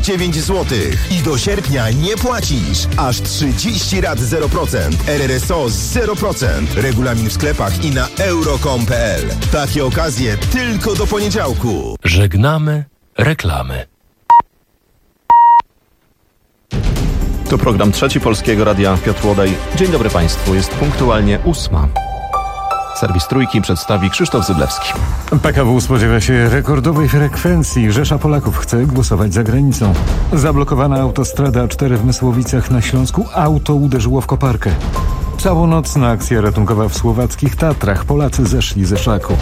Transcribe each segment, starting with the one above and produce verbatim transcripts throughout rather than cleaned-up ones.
dziewięć złotych. I do sierpnia nie płacisz. Aż trzydzieści rat zero procent. R R S O zero procent. Regulamin w sklepach i na euro kropka com kropka p l. Takie okazje tylko do poniedziałku. Żegnamy reklamy. To program Trzeci Polskiego Radia. Piotr Łodaj. Dzień dobry Państwu. Jest punktualnie ósma. Serwis Trójki przedstawi Krzysztof Zyblewski. P K W spodziewa się rekordowej frekwencji. Rzesza Polaków chce głosować za granicą. Zablokowana autostrada A cztery w Mysłowicach na Śląsku. Auto uderzyło w koparkę. Całonocna akcja ratunkowa w słowackich Tatrach. Polacy zeszli ze szlaku.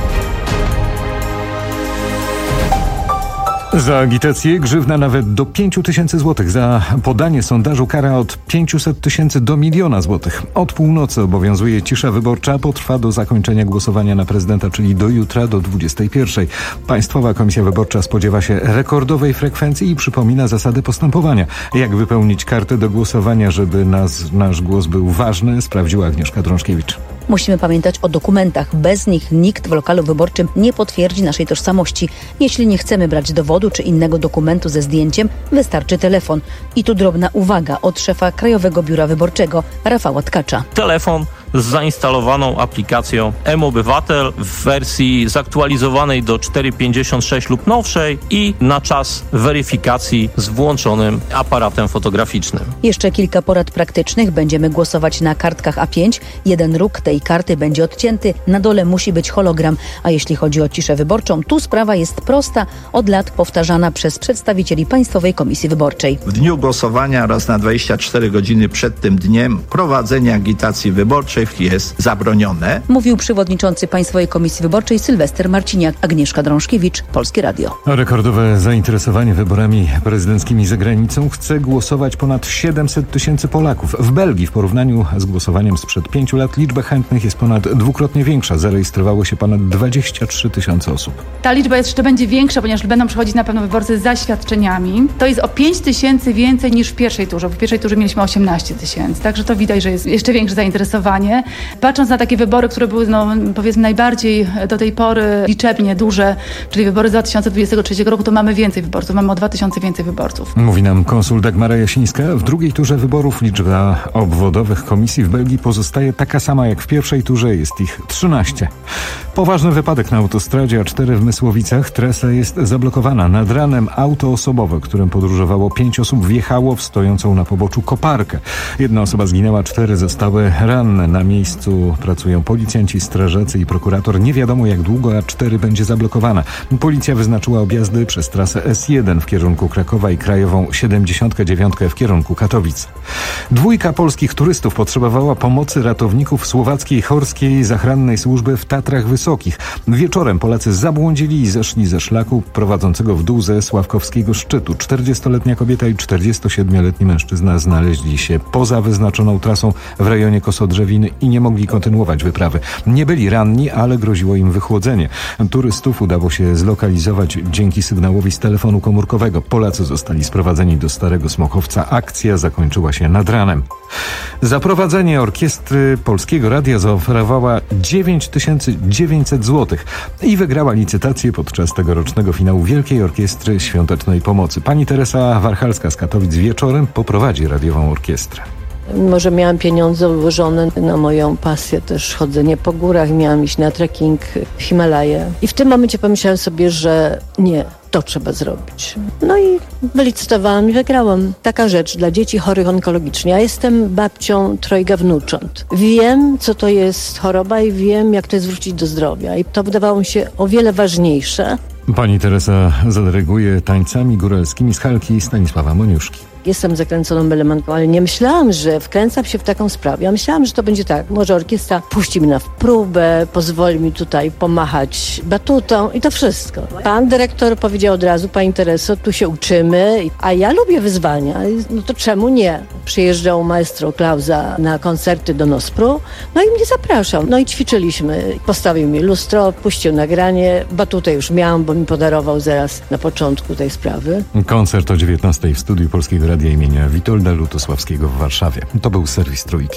Za agitację grzywna nawet do pięciu tysięcy złotych. Za podanie sondażu kara od pięciuset tysięcy do miliona złotych. Od północy obowiązuje cisza wyborcza. Potrwa do zakończenia głosowania na prezydenta, czyli do jutra do dwudziestej pierwszej. Państwowa Komisja Wyborcza spodziewa się rekordowej frekwencji i przypomina zasady postępowania. Jak wypełnić kartę do głosowania, żeby nas, nasz głos był ważny, sprawdziła Agnieszka Drążkiewicz. Musimy pamiętać o dokumentach. Bez nich nikt w lokalu wyborczym nie potwierdzi naszej tożsamości. Jeśli nie chcemy brać dowodu czy innego dokumentu ze zdjęciem, wystarczy telefon. I tu drobna uwaga od szefa Krajowego Biura Wyborczego Rafała Tkacza. Telefon z zainstalowaną aplikacją mObywatel w wersji zaktualizowanej do cztery pięćdziesiąt sześć lub nowszej i na czas weryfikacji z włączonym aparatem fotograficznym. Jeszcze kilka porad praktycznych. Będziemy głosować na kartkach A pięć. Jeden róg tej karty będzie odcięty. Na dole musi być hologram. A jeśli chodzi o ciszę wyborczą, tu sprawa jest prosta. Od lat powtarzana przez przedstawicieli Państwowej Komisji Wyborczej. W dniu głosowania oraz na dwadzieścia cztery godziny przed tym dniem prowadzenie agitacji wyborczej jest zabronione. Mówił przewodniczący Państwowej Komisji Wyborczej Sylwester Marciniak. Agnieszka Drążkiewicz, Polskie Radio. Rekordowe zainteresowanie wyborami prezydenckimi za granicą chce głosować ponad siedemset tysięcy Polaków. W Belgii w porównaniu z głosowaniem sprzed pięciu lat liczba chętnych jest ponad dwukrotnie większa. Zarejestrowało się ponad dwadzieścia trzy tysiące osób. Ta liczba jeszcze będzie większa, ponieważ będą przychodzić na pewno wyborcy z zaświadczeniami. To jest o pięć tysięcy więcej niż w pierwszej turze. W pierwszej turze mieliśmy osiemnaście tysięcy. Także to widać, że jest jeszcze większe zainteresowanie. Patrząc na takie wybory, które były no, powiedzmy najbardziej do tej pory liczebnie duże, czyli wybory z dwa tysiące dwudziestego trzeciego roku, to mamy więcej wyborców. Mamy o dwa tysiące więcej wyborców. Mówi nam konsul Dagmara Jasińska. W drugiej turze wyborów liczba obwodowych komisji w Belgii pozostaje taka sama jak w pierwszej turze. Jest ich trzynaście. Poważny wypadek na autostradzie A cztery w Mysłowicach. Trasa jest zablokowana. Nad ranem auto osobowe, którym podróżowało pięć osób, wjechało w stojącą na poboczu koparkę. Jedna osoba zginęła, cztery zostały ranne. Na miejscu pracują policjanci, strażacy i prokurator. Nie wiadomo, jak długo A cztery będzie zablokowana. Policja wyznaczyła objazdy przez trasę S jeden w kierunku Krakowa i krajową siedemdziesiąt dziewięć w kierunku Katowic. Dwójka polskich turystów potrzebowała pomocy ratowników słowackiej Horskiej Zachrannej Służby w Tatrach Wysokich. Wieczorem Polacy zabłądzili i zeszli ze szlaku prowadzącego w dół ze Sławkowskiego szczytu. czterdziestoletnia kobieta i czterdziestosiedmioletni mężczyzna znaleźli się poza wyznaczoną trasą w rejonie Kosodrzewiny i nie mogli kontynuować wyprawy. Nie byli ranni, ale groziło im wychłodzenie. Turystów udało się zlokalizować dzięki sygnałowi z telefonu komórkowego. Polacy zostali sprowadzeni do Starego Smochowca. Akcja zakończyła się nad ranem. Za prowadzenie orkiestry Polskiego Radia zaoferowała dziewięć tysięcy dziewięćset złotych i wygrała licytację podczas tegorocznego finału Wielkiej Orkiestry Świątecznej Pomocy. Pani Teresa Warchalska z Katowic wieczorem poprowadzi radiową orkiestrę. Mimo że miałam pieniądze ułożone na moją pasję, też chodzenie po górach, miałam iść na trekking w Himalaje. I w tym momencie pomyślałam sobie, że nie, to trzeba zrobić. No i wylicytowałam i wygrałam. Taka rzecz dla dzieci chorych onkologicznie. Ja jestem babcią trojga wnucząt. Wiem, co to jest choroba i wiem, jak to jest wrócić do zdrowia. I to wydawało mi się o wiele ważniejsze. Pani Teresa zareguje tańcami góralskimi z Halki Stanisława Moniuszki. Jestem zakręconą elementką, ale nie myślałam, że wkręcam się w taką sprawę. Ja myślałam, że to będzie tak, może orkiestra puści mnie na próbę, pozwoli mi tutaj pomachać batutą i to wszystko. Pan dyrektor powiedział od razu, pani Tereso, tu się uczymy, a ja lubię wyzwania, no to czemu nie? Przyjeżdżał maestro Klauza na koncerty do Nospru, no i mnie zapraszał. No i ćwiczyliśmy. Postawił mi lustro, puścił nagranie, batutę już miałam, bo mi podarował zaraz na początku tej sprawy. Koncert o dziewiętnastej w studiu Polskiego Radia imienia Witolda Lutosławskiego w Warszawie. To był serwis Trójki.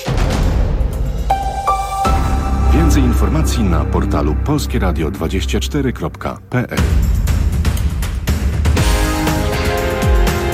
Więcej informacji na portalu polskieradio dwadzieścia cztery kropka p l.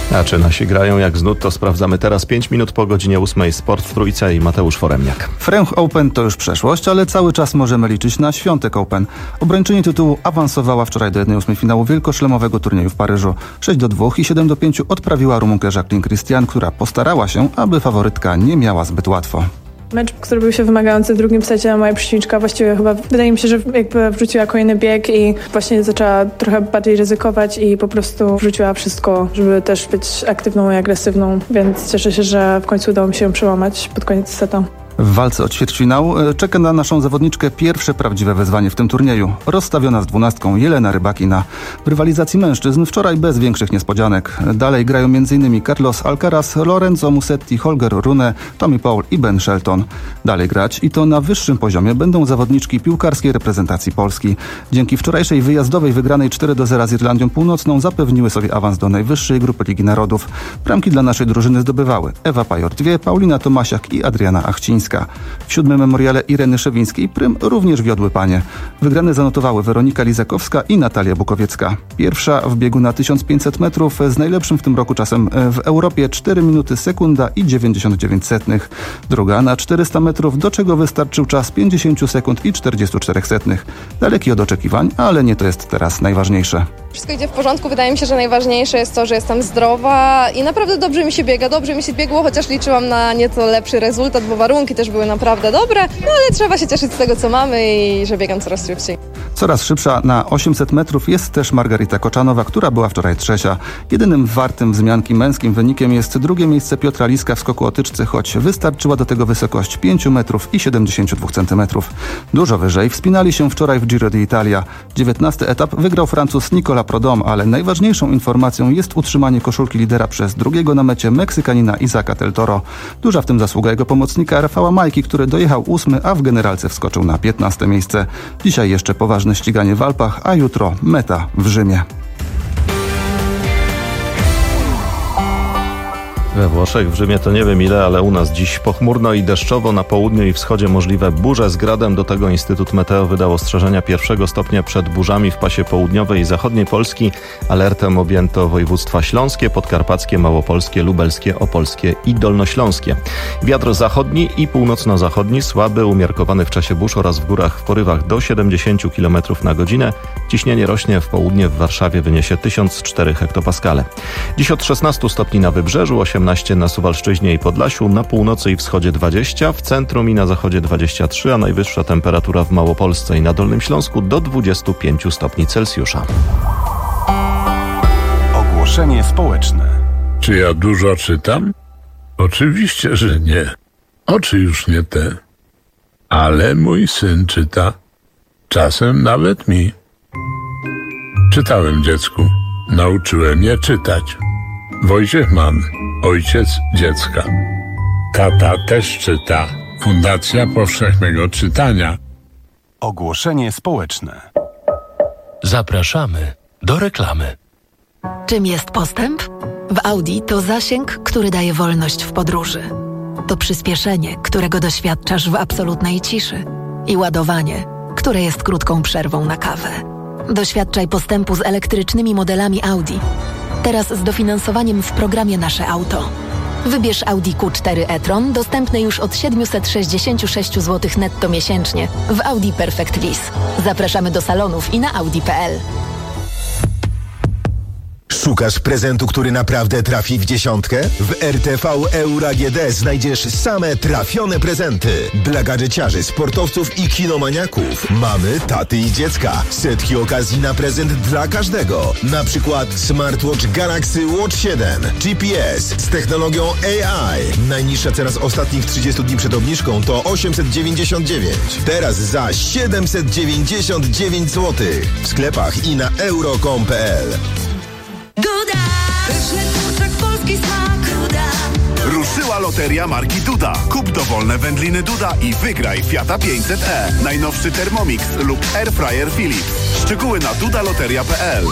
A czy nasi grają jak z nut, to sprawdzamy teraz. pięć minut po godzinie ósmej. Sport w Trójce i Mateusz Foremniak. French Open to już przeszłość, ale cały czas możemy liczyć na Świątek Open. Obrończyni tytułu awansowała wczoraj do jednej ósmej finału wielkoszlemowego turnieju w Paryżu. sześć do dwóch i siedem do pięciu odprawiła Rumunkę Jacqueline Christian, która postarała się, aby faworytka nie miała zbyt łatwo. Mecz, który był się wymagający w drugim secie, moja przeciwniczka właściwie chyba, wydaje mi się, że jakby wrzuciła kolejny bieg i właśnie zaczęła trochę bardziej ryzykować i po prostu wrzuciła wszystko, żeby też być aktywną i agresywną, więc cieszę się, że w końcu udało mi się ją przełamać pod koniec seta. W walce o ćwierćfinał czeka na naszą zawodniczkę pierwsze prawdziwe wyzwanie w tym turnieju. Rozstawiona z dwunastką Jelena Rybakina. W rywalizacji mężczyzn wczoraj bez większych niespodzianek. Dalej grają m.in. Carlos Alcaraz, Lorenzo Musetti, Holger Rune, Tommy Paul i Ben Shelton. Dalej grać i to na wyższym poziomie będą zawodniczki piłkarskiej reprezentacji Polski. Dzięki wczorajszej wyjazdowej wygranej cztery do zera z Irlandią Północną zapewniły sobie awans do najwyższej grupy Ligi Narodów. Bramki dla naszej drużyny zdobywały Ewa Pajor-Dwie, Paulina Tomasiak i Adriana Achcińska. W siódmym memoriale Ireny Szewińskiej prym również wiodły panie. Wygrane zanotowały Weronika Lizakowska i Natalia Bukowiecka. Pierwsza w biegu na tysiąc pięćset metrów z najlepszym w tym roku czasem w Europie cztery minuty sekunda i dziewięćdziesiąt dziewięć setnych. Druga na czterysta metrów, do czego wystarczył czas pięćdziesiąt sekund i czterdzieści cztery setnych. Daleki od oczekiwań, ale nie to jest teraz najważniejsze. Wszystko idzie w porządku. Wydaje mi się, że najważniejsze jest to, że jestem zdrowa i naprawdę dobrze mi się biega. Dobrze mi się biegło, chociaż liczyłam na nieco lepszy rezultat, bo warunki też były naprawdę dobre, no ale trzeba się cieszyć z tego, co mamy i że biegam coraz szybciej. Coraz szybsza na osiemset metrów jest też Margarita Koczanowa, która była wczoraj trzecia. Jedynym wartym wzmianki męskim wynikiem jest drugie miejsce Piotra Liska w skoku o tyczce, choć wystarczyła do tego wysokość pięć metrów i siedemdziesiąt dwa centymetrów. Dużo wyżej wspinali się wczoraj w Giro d'Italia. dziewiętnasty etap wygrał Francuz Nicolas Prudhomme, ale najważniejszą informacją jest utrzymanie koszulki lidera przez drugiego na mecie Meksykanina Isaaca Del Toro. Duża w tym zasługa jego pomocnika Rafała Majki, który dojechał ósmy, a w generalce wskoczył na piętnaste miejsce. Dzisiaj jeszcze poważne ściganie w Alpach, a jutro meta w Rzymie. We Włoszech, w Rzymie to nie wiem ile, ale u nas dziś pochmurno i deszczowo, na południu i wschodzie możliwe burze z gradem. Do tego Instytut Meteo wydał ostrzeżenia pierwszego stopnia przed burzami w pasie południowej i zachodniej Polski. Alertem objęto województwa śląskie, podkarpackie, małopolskie, lubelskie, opolskie i dolnośląskie. Wiatr zachodni i północno-zachodni słaby, umiarkowany w czasie burz oraz w górach w porywach do siedemdziesiąt kilometrów na godzinę. Ciśnienie rośnie, w południe w Warszawie wyniesie tysiąc cztery hektopaskale. Dziś od szesnastu stopni na wybrzeżu, osiemnaście na Suwalszczyźnie i Podlasiu, na północy i wschodzie dwadzieścia, w centrum i na zachodzie dwadzieścia trzy, a najwyższa temperatura w Małopolsce i na Dolnym Śląsku do dwudziestu pięciu stopni Celsjusza. Ogłoszenie społeczne. Czy ja dużo czytam? Oczywiście, że nie. Oczy już nie te. Ale mój syn czyta. Czasem nawet mi. Czytałem dziecku. Nauczyłem je czytać. Wojciech Mann, ojciec dziecka. Tata też czyta. Fundacja Powszechnego Czytania. Ogłoszenie społeczne. Zapraszamy do reklamy. Czym jest postęp? W Audi to zasięg, który daje wolność w podróży. To przyspieszenie, którego doświadczasz w absolutnej ciszy. I ładowanie, które jest krótką przerwą na kawę. Doświadczaj postępu z elektrycznymi modelami Audi. Teraz z dofinansowaniem w programie Nasze Auto. Wybierz Audi Q cztery e-tron, dostępny już od siedemset sześćdziesiąt sześć złotych netto miesięcznie w Audi Perfect Lease. Zapraszamy do salonów i na audi kropka p l. Szukasz prezentu, który naprawdę trafi w dziesiątkę? W R T V Euro A G D znajdziesz same trafione prezenty. Dla gadżeciarzy, sportowców i kinomaniaków. Mamy, taty i dziecka. Setki okazji na prezent dla każdego. Na przykład smartwatch Galaxy Watch siedem, G P S z technologią A I. Najniższa cena z ostatnich trzydziestu dni przed obniżką to osiemset dziewięćdziesiąt dziewięć. Teraz za siedemset dziewięćdziesiąt dziewięć złotych. W sklepach i na euro kropka com kropka p l. Duda! Pyszny kurczak, polski smak. Duda! Ruszyła loteria marki Duda. Kup dowolne wędliny Duda i wygraj Fiata pięćset e, najnowszy Thermomix lub Airfryer Philips. Szczegóły na dudaloteria kropka p l.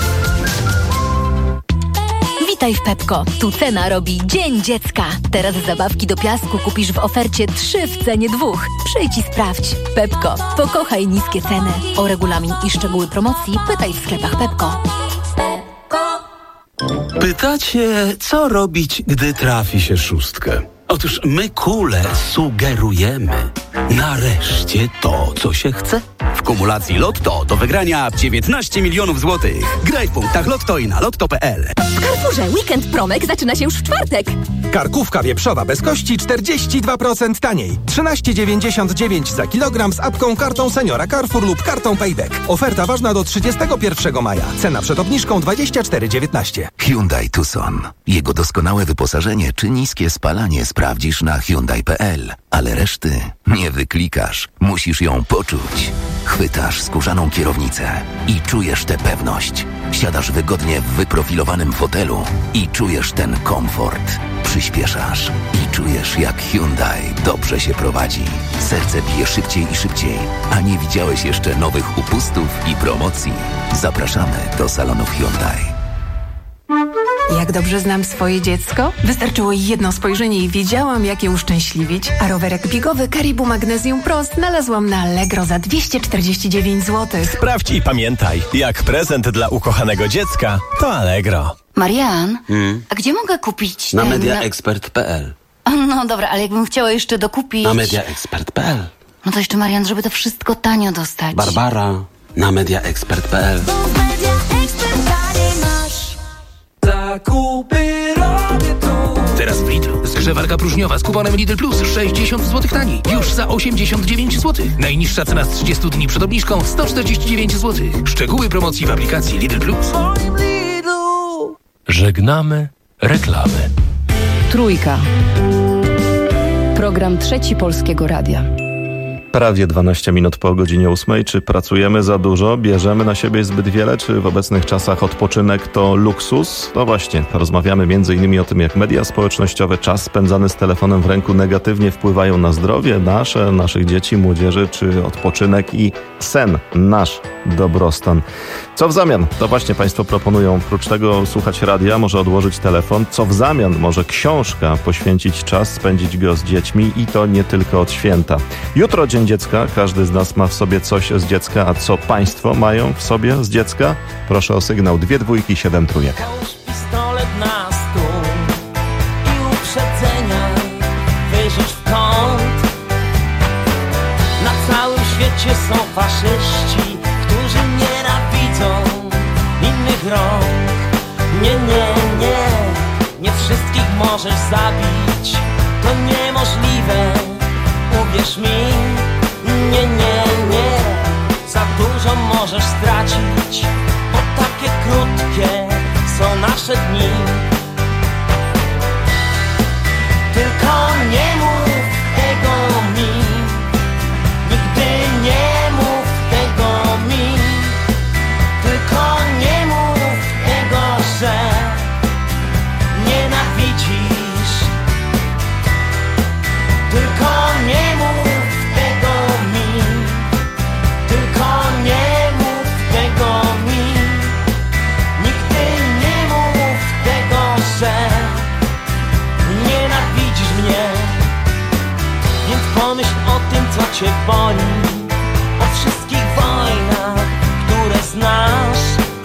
Witaj w Pepko. Tu cena robi Dzień Dziecka. Teraz zabawki do piasku kupisz w ofercie trzy w cenie dwóch. Przyjdź i sprawdź. Pepko. Pokochaj niskie ceny. O regulamin i szczegóły promocji pytaj w sklepach Pepko. Pytacie, co robić, gdy trafi się szóstkę? Otóż my, Kule, sugerujemy. Nareszcie to, co się chce. W kumulacji Lotto do wygrania dziewiętnaście milionów złotych. Graj w punktach Lotto i na lotto kropka p l. W Carrefourze weekend promek zaczyna się już w czwartek. Karkówka wieprzowa bez kości czterdzieści dwa procent taniej. trzynaście dziewięćdziesiąt dziewięć za kilogram z apką, kartą Seniora Carrefour lub kartą Payback. Oferta ważna do trzydziestego pierwszego maja. Cena przed obniżką dwadzieścia cztery dziewiętnaście. Hyundai Tucson. Jego doskonałe wyposażenie czy niskie spalanie sprawdzisz na hyundai kropka p l. Ale reszty nie wyklikasz. Musisz ją poczuć. Chwytasz skórzaną kierownicę i czujesz tę pewność. Siadasz wygodnie w wyprofilowanym fotelu i czujesz ten komfort. Przyspieszasz i czujesz, jak Hyundai dobrze się prowadzi. Serce bije szybciej i szybciej, a nie widziałeś jeszcze nowych upustów i promocji. Zapraszamy do salonów Hyundai. Jak dobrze znam swoje dziecko? Wystarczyło jedno spojrzenie i wiedziałam, jak je uszczęśliwić. A rowerek biegowy Caribou Magnesium Pro znalazłam na Allegro za dwieście czterdzieści dziewięć złotych. Sprawdź i pamiętaj, jak prezent dla ukochanego dziecka, to Allegro. Marian, Hmm? a gdzie mogę kupić Na ten... mediaexpert kropka p l. No dobra, ale jakbym chciała jeszcze dokupić... Na mediaexpert kropka p l. No to jeszcze, Marian, żeby to wszystko tanio dostać. Barbara, na mediaexpert kropka p l. Zakupy robię tu. Teraz w Lidlu. Zgrzewarka próżniowa z kuponem Lidl Plus sześćdziesiąt złotych taniej. Już za osiemdziesiąt dziewięć złotych. Najniższa cena z trzydziestu dni przed obniżką sto czterdzieści dziewięć złotych. Szczegóły promocji w aplikacji Lidl Plus. Żegnamy reklamy. Trójka. Program Trzeci Polskiego Radia. Prawie dwanaście minut po godzinie ósmej. Czy pracujemy za dużo? Bierzemy na siebie zbyt wiele? Czy w obecnych czasach odpoczynek to luksus? No właśnie, rozmawiamy między innymi o tym, jak media społecznościowe, czas spędzany z telefonem w ręku negatywnie wpływają na zdrowie nasze, naszych dzieci, młodzieży, czy odpoczynek i sen, nasz dobrostan. Co w zamian? To właśnie Państwo proponują. Oprócz tego słuchać radia, może odłożyć telefon. Co w zamian? Może książka, poświęcić czas, spędzić go z dziećmi i to nie tylko od święta. Jutro Dzień Dziecka. Każdy z nas ma w sobie coś z dziecka, a co Państwo mają w sobie z dziecka? Proszę o sygnał dwie dwójki, siedem trójek. Pistolet na stół i uprzedzenia wyrzuć w kąt. Na całym świecie są faszyści, którzy nienawidzą innych rąk. Nie, nie, nie, nie wszystkich możesz zabić, to niemożliwe, uwierz mi. Nie, nie, nie, za dużo możesz stracić, bo takie krótkie są nasze dni. Tylko nie mów tego mi, nigdy nie mów tego mi. Tylko nie mów tego, że nienawidzisz. Tylko nie mów tego mi, tylko nie mów tego mi. Nigdy nie mów tego, że nienawidzisz mnie. Więc pomyśl o tym, co cię boli, o wszystkich wojnach, które znasz.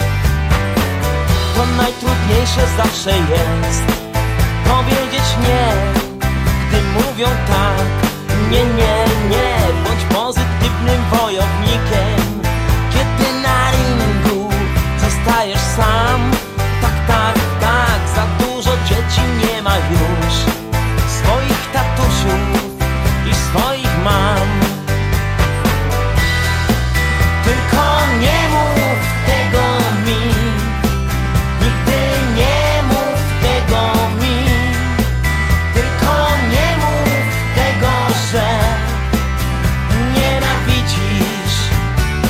To najtrudniejsze zawsze jest powiedzieć nie, gdy mówią tak. Nie, nie, nie, bądź pozytywnym wojownikiem, kiedy na ringu zostajesz sam. Tak, tak, tak, za dużo dzieci nie ma już swoich tatusiów i swoich mam. Tylko nie mów tego mi, nigdy nie mów tego mi. Tylko nie mów tego, że nienawidzisz.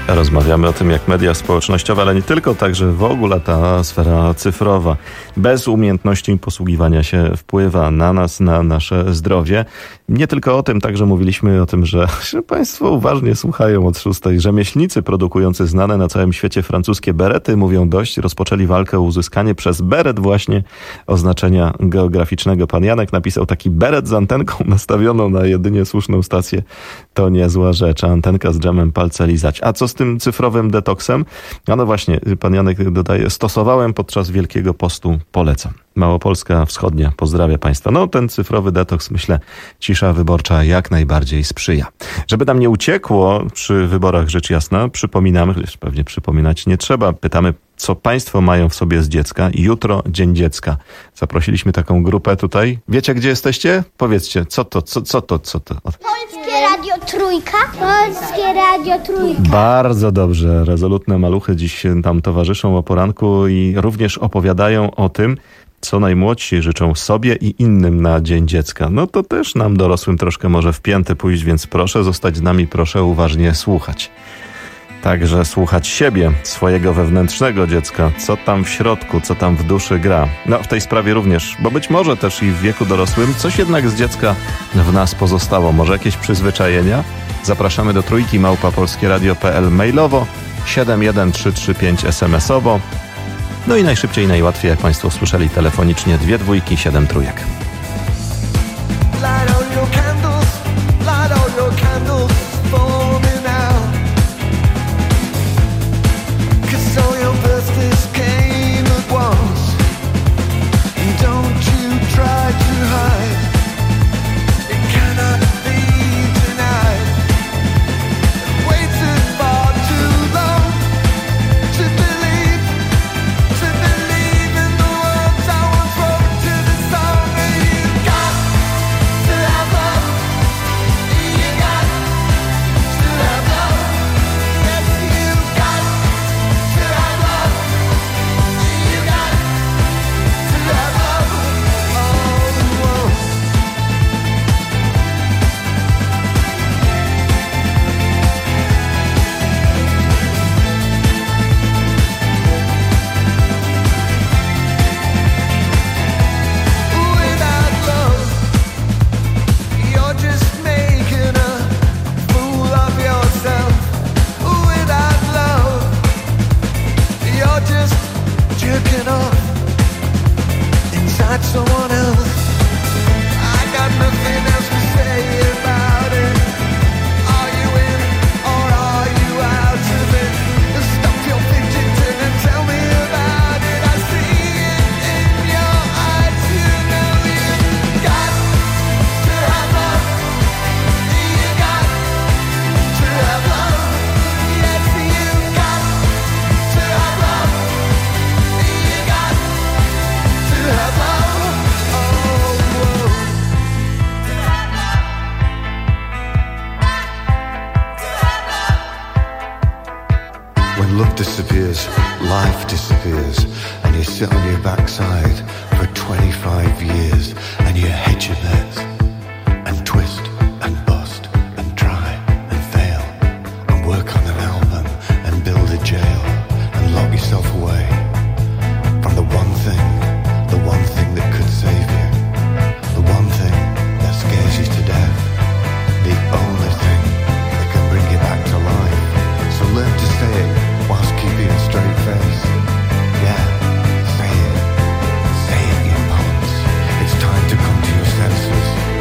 Rozmawiamy o tym, jak media społecznościowe, ale nie tylko, także w ogóle ta sfera cyfrowa bez umiejętności posługiwania się wpływa na nas, na nasze zdrowie. Nie tylko o tym, także mówiliśmy o tym, że, że Państwo uważnie słuchają od szóstej. Rzemieślnicy produkujący znane na całym świecie francuskie berety mówią dość. Rozpoczęli walkę o uzyskanie przez beret właśnie oznaczenia geograficznego. Pan Janek napisał taki beret z antenką nastawioną na jedynie słuszną stację. To niezła rzecz. Antenka z dżemem, palce lizać. A co z tym cyfrowym detoksem? A no właśnie, pan Janek dodaje, stosowałem podczas Wielkiego Postu, polecam. Małopolska Wschodnia, pozdrawia Państwa. No ten cyfrowy detoks, myślę, cisza wyborcza jak najbardziej sprzyja. Żeby nam nie uciekło przy wyborach, rzecz jasna, przypominamy, chociaż pewnie przypominać nie trzeba, pytamy, co Państwo mają w sobie z dziecka. Jutro Dzień Dziecka. Zaprosiliśmy taką grupę tutaj. Wiecie, gdzie jesteście? Powiedzcie, co to, co, co to, co to? Polskie Radio Trójka. Polskie Radio Trójka. Bardzo dobrze. Rezolutne maluchy dziś tam towarzyszą o poranku i również opowiadają o tym, co najmłodsi życzą sobie i innym na Dzień Dziecka. No to też nam dorosłym troszkę może w pięty pójść, więc proszę zostać z nami, proszę uważnie słuchać. Także słuchać siebie, swojego wewnętrznego dziecka, co tam w środku, co tam w duszy gra. No w tej sprawie również, bo być może też i w wieku dorosłym coś jednak z dziecka w nas pozostało. Może jakieś przyzwyczajenia? Zapraszamy do trójki małpa polskieradio kropka p l mailowo, siedem jeden trzy trzy pięć es em esowo. No i najszybciej i najłatwiej, jak Państwo słyszeli, telefonicznie dwie dwójki, siedem trójek. Disappears, life disappears, and you sit on your backside for twenty-five years, and you hedge your bets, and twist, and bust, and try, and fail, and work on an album, and build a jail, and lock yourself away from the one thing, the one thing that could save you, the one thing that scares you to death, the only thing that can bring you back to life. So learn to say it whilst keeping a straight face. Yeah, say it. Say it in poems. It's time to come to your senses.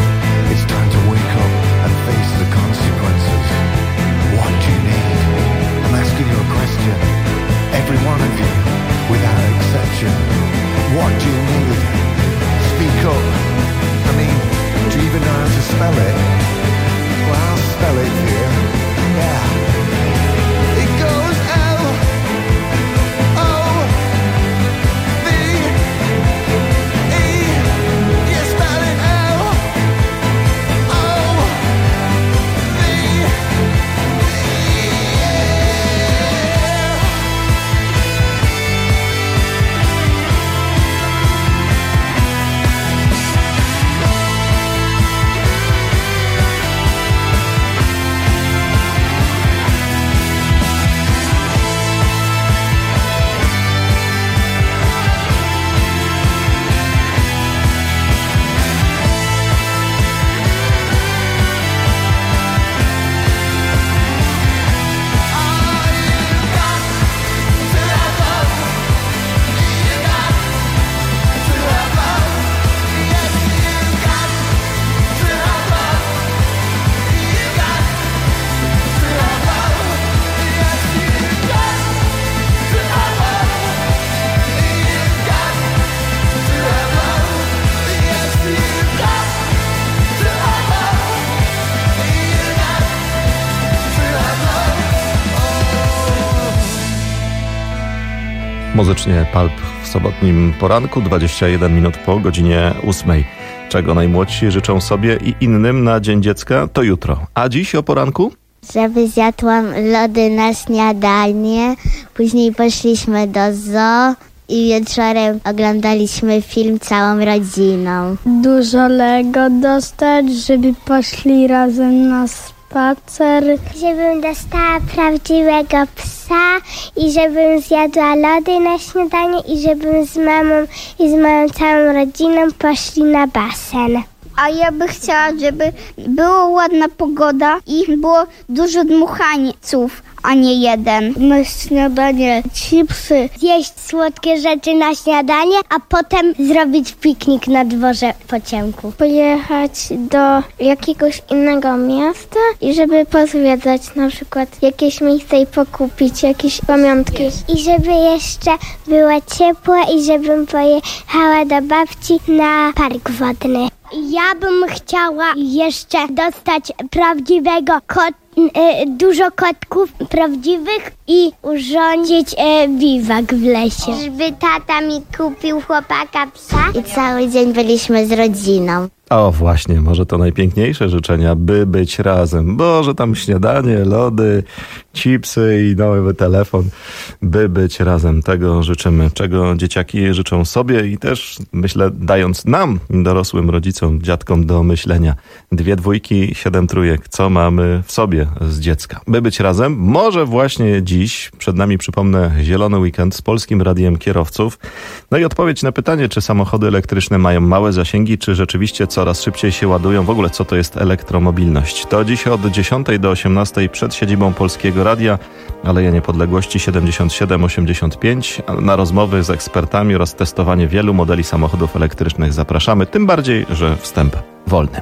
Muzycznie Pulp w sobotnim poranku, dwadzieścia jeden minut po godzinie ósmej. Czego najmłodsi życzą sobie i innym na Dzień Dziecka, to jutro. A dziś o poranku? Żeby zjadłam lody na śniadanie, później poszliśmy do zoo i wieczorem oglądaliśmy film całą rodziną. Dużo Lego dostać, żeby poszli razem na spacer. Żebym dostała prawdziwego psa i żebym zjadła lody na śniadanie i żebym z mamą i z moją całą rodziną poszli na basen. A ja bym chciała, żeby była ładna pogoda i było dużo dmuchańców, a nie jeden. Na śniadanie chipsy, zjeść słodkie rzeczy na śniadanie, a potem zrobić piknik na dworze po ciemku. Pojechać do jakiegoś innego miasta i żeby pozwiedzać na przykład jakieś miejsce i pokupić jakieś pamiątki. I żeby jeszcze było ciepło i żebym pojechała do babci na park wodny. Ja bym chciała jeszcze dostać prawdziwego kot, e, dużo kotków prawdziwych i urządzić e, biwak w lesie. Żeby tata mi kupił chłopaka psa i cały dzień byliśmy z rodziną. O właśnie, może to najpiękniejsze życzenia, by być razem. Boże, tam śniadanie, lody, chipsy i nowy telefon, by być razem. Tego życzymy, czego dzieciaki życzą sobie i też, myślę, dając nam, dorosłym rodzicom, dziadkom do myślenia. Dwie dwójki, siedem trójek, co mamy w sobie z dziecka. By być razem, może właśnie dziś, przed nami przypomnę, zielony weekend z Polskim Radiem Kierowców. No i odpowiedź na pytanie, czy samochody elektryczne mają małe zasięgi, czy rzeczywiście coraz szybciej się ładują. W ogóle co to jest elektromobilność? To dziś od dziesiątej do osiemnastej przed siedzibą Polskiego Radia, Aleja Niepodległości siedemdziesiąt siedem osiemdziesiąt pięć. Na rozmowy z ekspertami oraz testowanie wielu modeli samochodów elektrycznych zapraszamy. Tym bardziej, że wstęp wolny.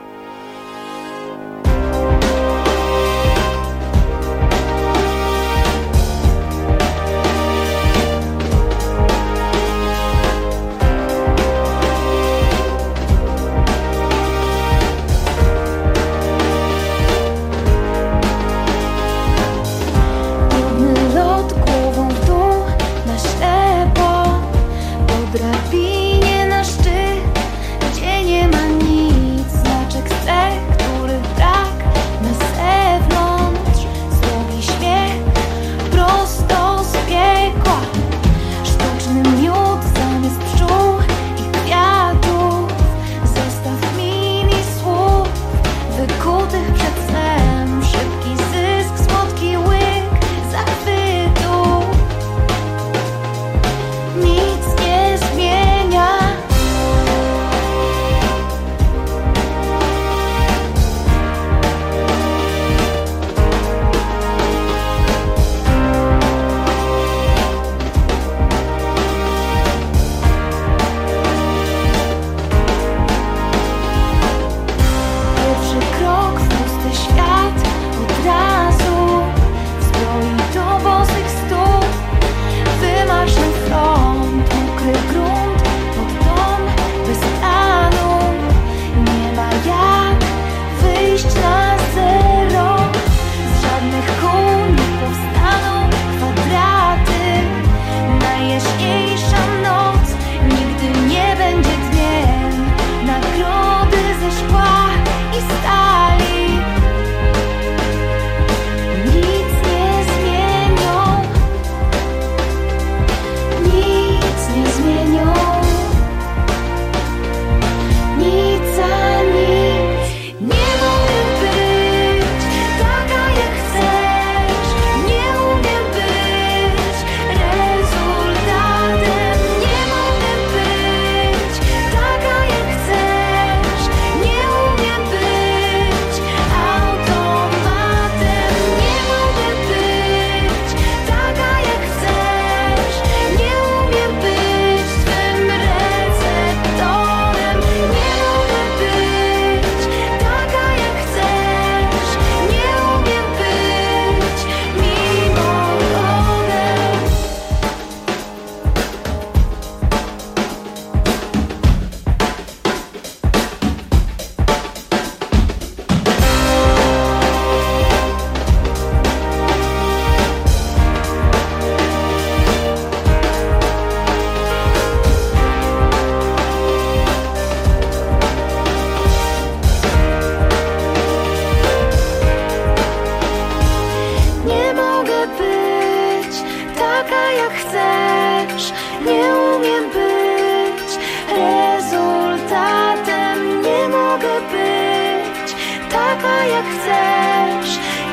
Drabinie na szczyt, gdzie nie ma nic, znaczek cech, których brak na zewnątrz. Słogi śmiech prosto z piekła, sztuczny miód zamiast pszczół i kwiatów. Zestaw mini słów wykutych przed snem, szybki zysk, słodki łyk zachwytu. Nic nie zmienia. Pierwszy krok w pustym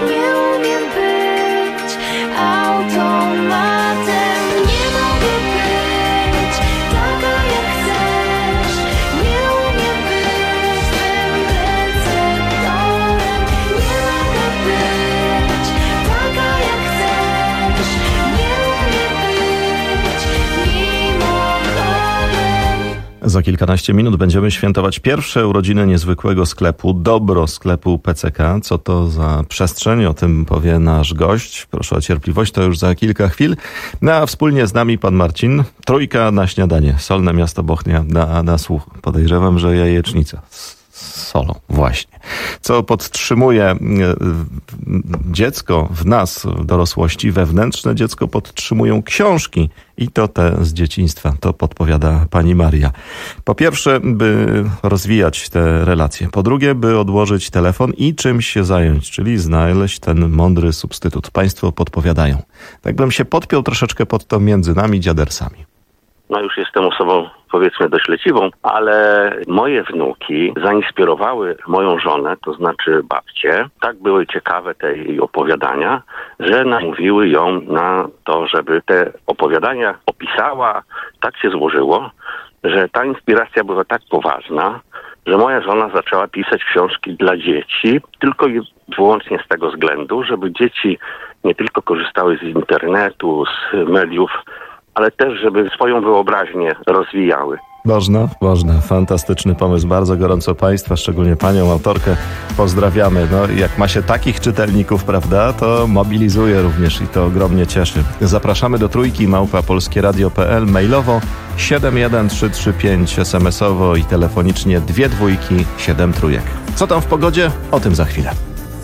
Nie umiem być automatem. Nie mogę być taka jak chcesz. Nie umiem być twym receptorem. Nie mogę być taka jak chcesz. Nie umiem być mimochodem. Za kilkanaście minut będziemy świętować pierwsze urodziny niezwykłego sklepu, Dobro sklepu P C K. Co to za przestrzeń? O tym powie nasz gość. Proszę o cierpliwość, to już za kilka chwil. No a wspólnie z nami pan Marcin. Trójka na śniadanie. Solne miasto Bochnia na, na słuch. Podejrzewam, że jajecznica z solą. Właśnie. Co podtrzymuje e, dziecko w nas, w dorosłości, wewnętrzne dziecko podtrzymują książki. I to te z dzieciństwa. To podpowiada pani Maria. Po pierwsze, by rozwijać te relacje. Po drugie, by odłożyć telefon i czymś się zająć, czyli znaleźć ten mądry substytut. Państwo podpowiadają. Tak bym się podpiął troszeczkę pod to między nami dziadersami. No już jestem osobą, powiedzmy, dość leciwą, ale moje wnuki zainspirowały moją żonę, to znaczy babcię. Tak były ciekawe te jej opowiadania, że namówiły ją na to, żeby te opowiadania opisała. Tak się złożyło, że ta inspiracja była tak poważna, że moja żona zaczęła pisać książki dla dzieci, tylko i wyłącznie z tego względu, żeby dzieci nie tylko korzystały z internetu, z mediów, ale też, żeby swoją wyobraźnię rozwijały. Można, można. Fantastyczny pomysł. Bardzo gorąco państwa, szczególnie panią autorkę, pozdrawiamy. No, jak ma się takich czytelników, prawda, to mobilizuje również i to ogromnie cieszy. Zapraszamy do trójki małpa polskieradio kropka p l, mailowo siedem jeden trzy trzy pięć, es em esowo i telefonicznie dwie dwójki, siedem trójek. Co tam w pogodzie? O tym za chwilę.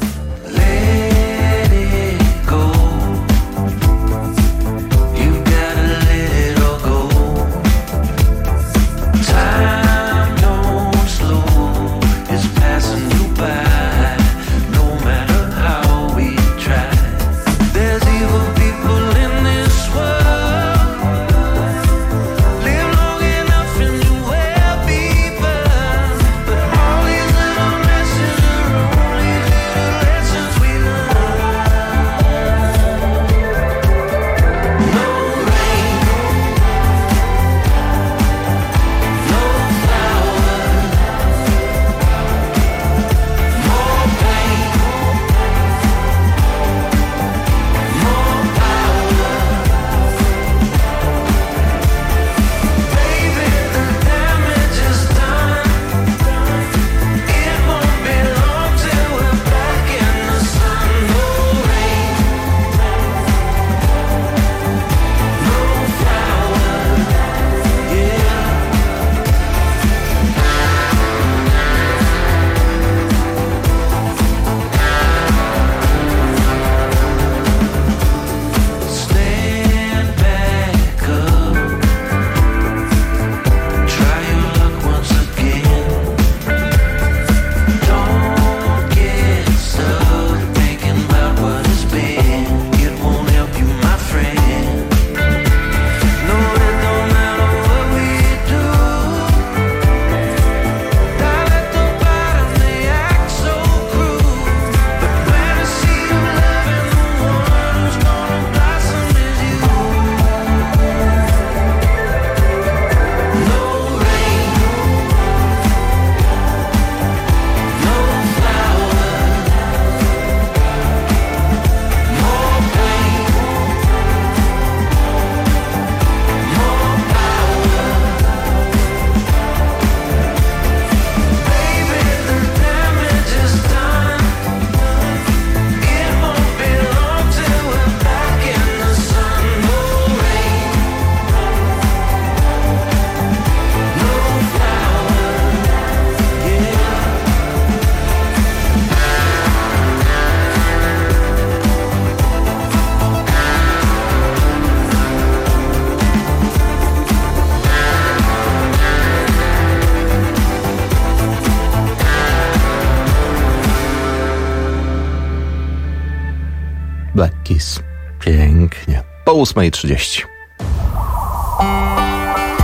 Black Keys. Pięknie. Po ósmej trzydzieści.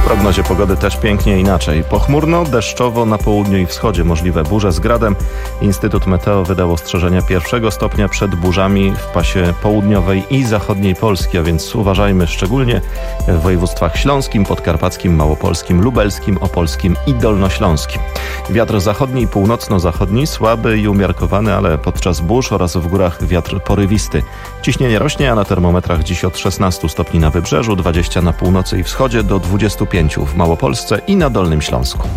W prognozie pogody też pięknie inaczej. Pochmurno, deszczowo na południu i wschodzie możliwe burze z gradem. Instytut Meteo wydał ostrzeżenia pierwszego stopnia przed burzami w pasie południowej i zachodniej Polski, a więc uważajmy szczególnie w województwach śląskim, podkarpackim, małopolskim, lubelskim, opolskim i dolnośląskim. Wiatr zachodni i północno-zachodni słaby i umiarkowany, ale podczas burz oraz w górach wiatr porywisty. Ciśnienie rośnie, a na termometrach dziś od szesnastu stopni na wybrzeżu, dwudziestu na północy i wschodzie do dwudziestu pięciu w Małopolsce i na Dolnym Śląsku.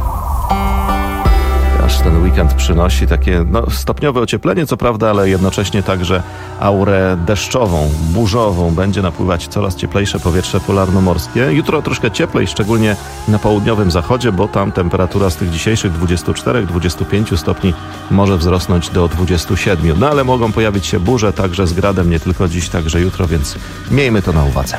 Aż ten weekend przynosi takie no, stopniowe ocieplenie, co prawda, ale jednocześnie także aurę deszczową, burzową. Będzie napływać coraz cieplejsze powietrze polarnomorskie. Jutro troszkę cieplej, szczególnie na południowym zachodzie, bo tam temperatura z tych dzisiejszych dwudziestu czterech do dwudziestu pięciu stopni może wzrosnąć do dwudziestu siedmiu. No ale mogą pojawić się burze także z gradem, nie tylko dziś, także jutro, więc miejmy to na uwadze.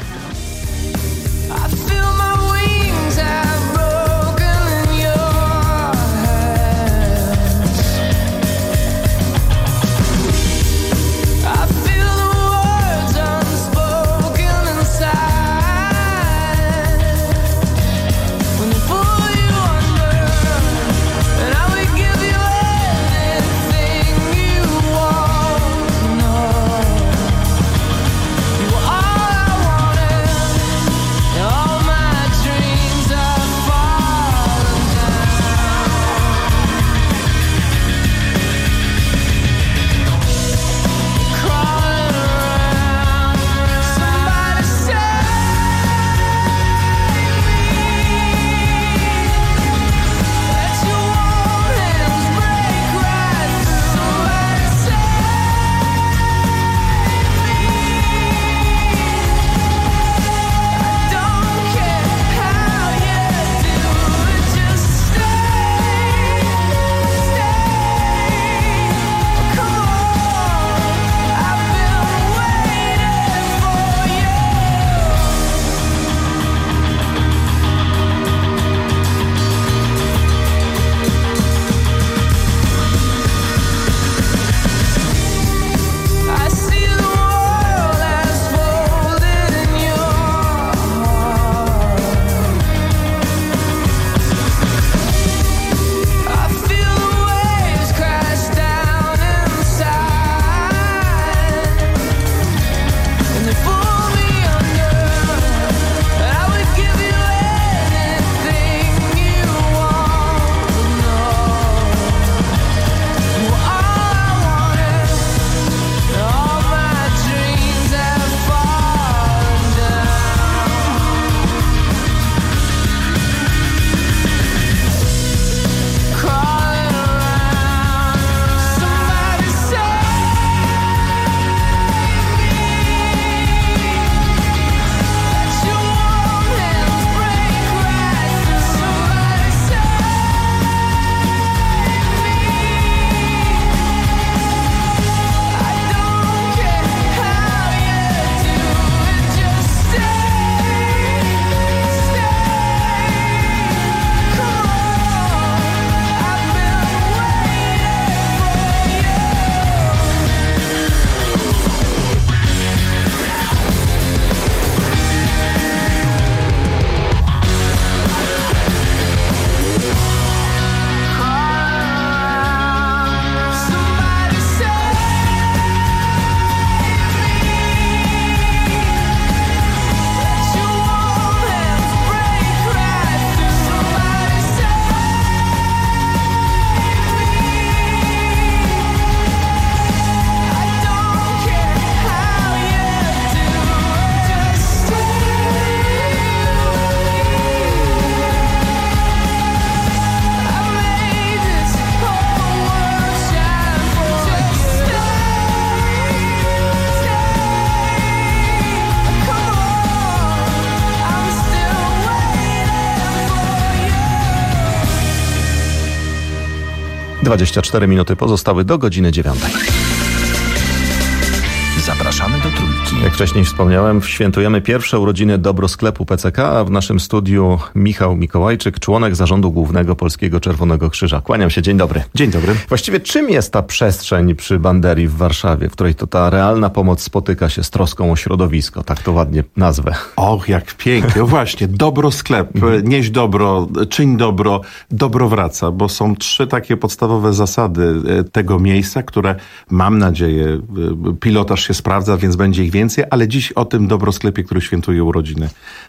dwadzieścia cztery minuty pozostały do godziny dziewiątej. zapraszamy do Trójki. Jak wcześniej wspomniałem, świętujemy pierwsze urodziny Dobrosklepu P C K, a w naszym studiu Michał Mikołajczyk, członek Zarządu Głównego Polskiego Czerwonego Krzyża. Kłaniam się, dzień dobry. Dzień dobry. Właściwie czym jest ta przestrzeń przy Banderii w Warszawie, w której to ta realna pomoc spotyka się z troską o środowisko, tak to ładnie nazwę? Och, jak pięknie. No właśnie, Dobrosklep, nieś dobro, czyń dobro, dobro wraca, bo są trzy takie podstawowe zasady tego miejsca, które mam nadzieję, pilotaż się sprawdza, więc będzie ich więcej, ale dziś o tym Dobrosklepie, który świętuje urodziny.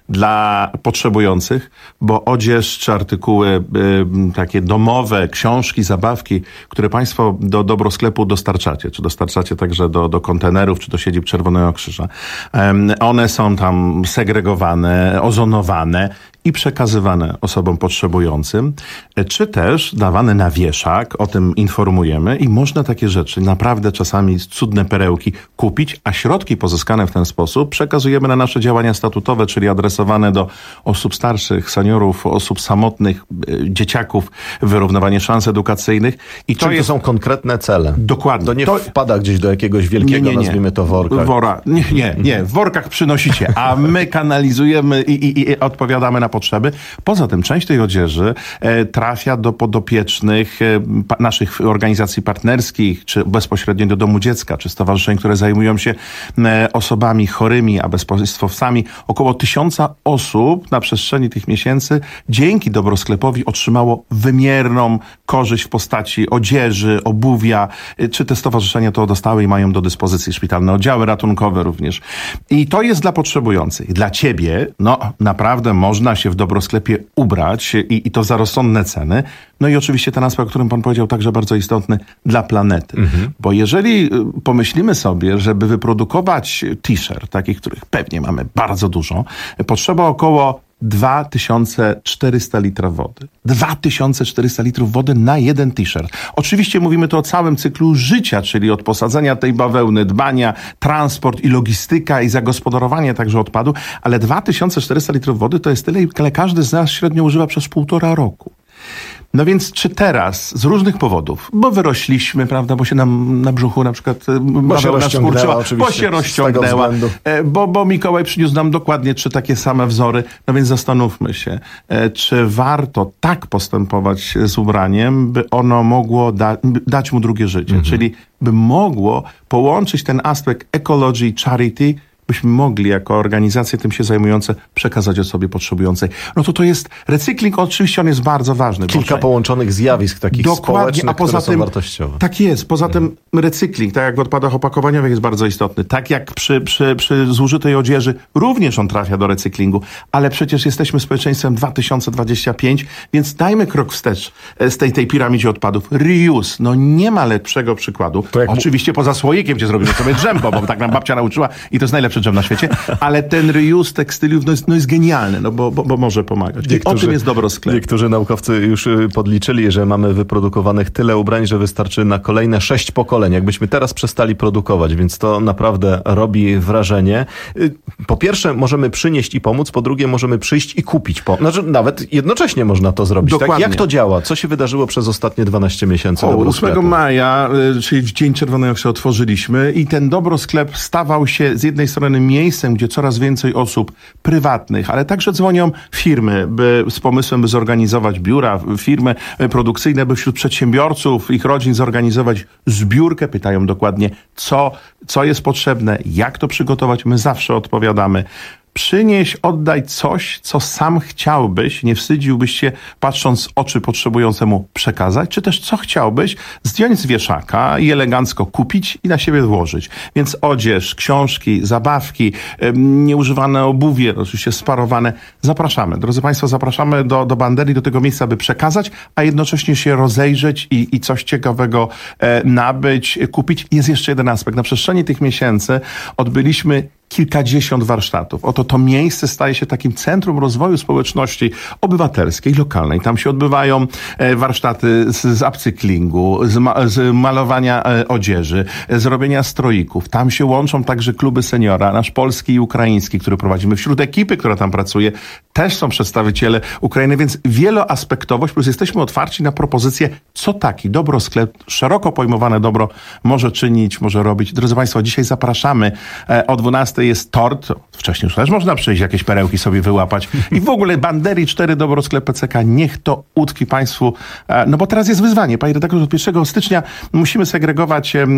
Dla potrzebujących, bo odzież czy artykuły y, takie domowe, książki, zabawki, które Państwo do Dobrosklepu dostarczacie, czy dostarczacie także do, do kontenerów, czy do siedzib Czerwonego Krzyża. Um, one są tam segregowane, ozonowane i przekazywane osobom potrzebującym, czy też dawane na wieszak, o tym informujemy i można takie rzeczy, naprawdę czasami cudne perełki kupić, a środki pozyskane w ten sposób przekazujemy na nasze działania statutowe, czyli adresowane do osób starszych, seniorów, osób samotnych, dzieciaków, wyrównywanie szans edukacyjnych. I to, Czyli jest... to są konkretne cele. Dokładnie. To nie to... wpada gdzieś do jakiegoś wielkiego, nie, nie, nie. nazwijmy to worka. Wora. Nie, nie, nie. W workach przynosicie, a my kanalizujemy i, i, i odpowiadamy na potrzeby. Poza tym część tej odzieży e, trafia do podopiecznych e, pa, naszych organizacji partnerskich, czy bezpośrednio do Domu Dziecka, czy stowarzyszeń, które zajmują się e, osobami chorymi, a bezpaństwowcami. Około tysiąca osób na przestrzeni tych miesięcy dzięki Dobrosklepowi otrzymało wymierną korzyść w postaci odzieży, obuwia, e, czy te stowarzyszenia to dostały i mają do dyspozycji szpitalne oddziały ratunkowe również. I to jest dla potrzebujących. Dla ciebie, no naprawdę można się w Dobrosklepie ubrać i, i to za rozsądne ceny. No i oczywiście ten aspekt, o którym pan powiedział, także bardzo istotny dla planety. Mhm. Bo jeżeli pomyślimy sobie, żeby wyprodukować t-shirt, takich, których pewnie mamy bardzo dużo, potrzeba około dwa tysiące czterysta litrów wody. dwa tysiące czterysta litrów wody na jeden t-shirt. Oczywiście mówimy tu o całym cyklu życia, czyli od posadzenia tej bawełny, dbania, transport i logistyka i zagospodarowanie także odpadu, ale dwa tysiące czterysta litrów wody to jest tyle, ile każdy z nas średnio używa przez półtora roku. No więc czy teraz, z różnych powodów, bo wyrośliśmy, prawda, bo się nam na brzuchu na przykład bo się rozciągnęła, bo się rozciągnęła, bo, bo Mikołaj przyniósł nam dokładnie trzy takie same wzory, no więc zastanówmy się, czy warto tak postępować z ubraniem, by ono mogło da, dać mu drugie życie, mhm. czyli by mogło połączyć ten aspekt ecology i charity, byśmy mogli jako organizacje tym się zajmujące przekazać osobie potrzebującej. No to to jest recykling, oczywiście on jest bardzo ważny. Kilka połączonych zjawisk takich społecznych, a poza które tym, są wartościowe. Tak jest. Poza tym recykling, tak jak w odpadach opakowaniowych jest bardzo istotny. Tak jak przy, przy, przy zużytej odzieży również on trafia do recyklingu. Ale przecież jesteśmy społeczeństwem dwa tysiące dwudziestym piątym, więc dajmy krok wstecz z tej, tej piramidzie odpadów. Reuse. No nie ma lepszego przykładu. Oczywiście mu... poza słoikiem, gdzie zrobimy sobie drzemko, bo tak nam babcia nauczyła i to jest najlepsze drzew na świecie, ale ten reuse tekstyliów no jest, no jest genialny, no bo, bo, bo może pomagać. Niektórzy, o tym jest Dobrosklep. Niektórzy naukowcy już podliczyli, że mamy wyprodukowanych tyle ubrań, że wystarczy na kolejne sześć pokoleń, jakbyśmy teraz przestali produkować, więc to naprawdę robi wrażenie. Po pierwsze możemy przynieść i pomóc, po drugie możemy przyjść i kupić. Po... Znaczy nawet jednocześnie można to zrobić. Tak? Jak to działa? Co się wydarzyło przez ostatnie dwanaście miesięcy? O, ósmego maja, czyli w Dzień Czerwonego się otworzyliśmy i ten Dobrosklep stawał się z jednej strony miejscem, gdzie coraz więcej osób prywatnych, ale także dzwonią firmy by, z pomysłem, by zorganizować biura, firmy produkcyjne, by wśród przedsiębiorców, ich rodzin zorganizować zbiórkę. Pytają dokładnie, co, co jest potrzebne, jak to przygotować. My zawsze odpowiadamy. Przynieś, oddaj coś, co sam chciałbyś, nie wstydziłbyś się, patrząc w oczy potrzebującemu, przekazać, czy też co chciałbyś zdjąć z wieszaka i elegancko kupić i na siebie włożyć. Więc odzież, książki, zabawki, nieużywane obuwie, oczywiście sparowane. Zapraszamy, drodzy Państwo, zapraszamy do, do Banderii, do tego miejsca, by przekazać, a jednocześnie się rozejrzeć i, i coś ciekawego e, nabyć, kupić. Jest jeszcze jeden aspekt. Na przestrzeni tych miesięcy odbyliśmy kilkadziesiąt warsztatów. Oto to miejsce staje się takim centrum rozwoju społeczności obywatelskiej, lokalnej. Tam się odbywają e, warsztaty z, z upcyklingu, z, ma, z malowania e, odzieży, e, z robienia stroików. Tam się łączą także kluby seniora, nasz polski i ukraiński, który prowadzimy. Wśród ekipy, która tam pracuje, też są przedstawiciele Ukrainy, więc wieloaspektowość, plus jesteśmy otwarci na propozycje, co taki dobrosklep, szeroko pojmowane dobro może czynić, może robić. Drodzy Państwo, dzisiaj zapraszamy. E, o dwunastej jest tort. Wcześniej już też można przyjść, jakieś perełki sobie wyłapać. I w ogóle Bandery cztery Dobrosklep P C K. Niech to utkwi Państwu, e, no bo teraz jest wyzwanie. Panie redaktorze, od pierwszego stycznia musimy segregować e,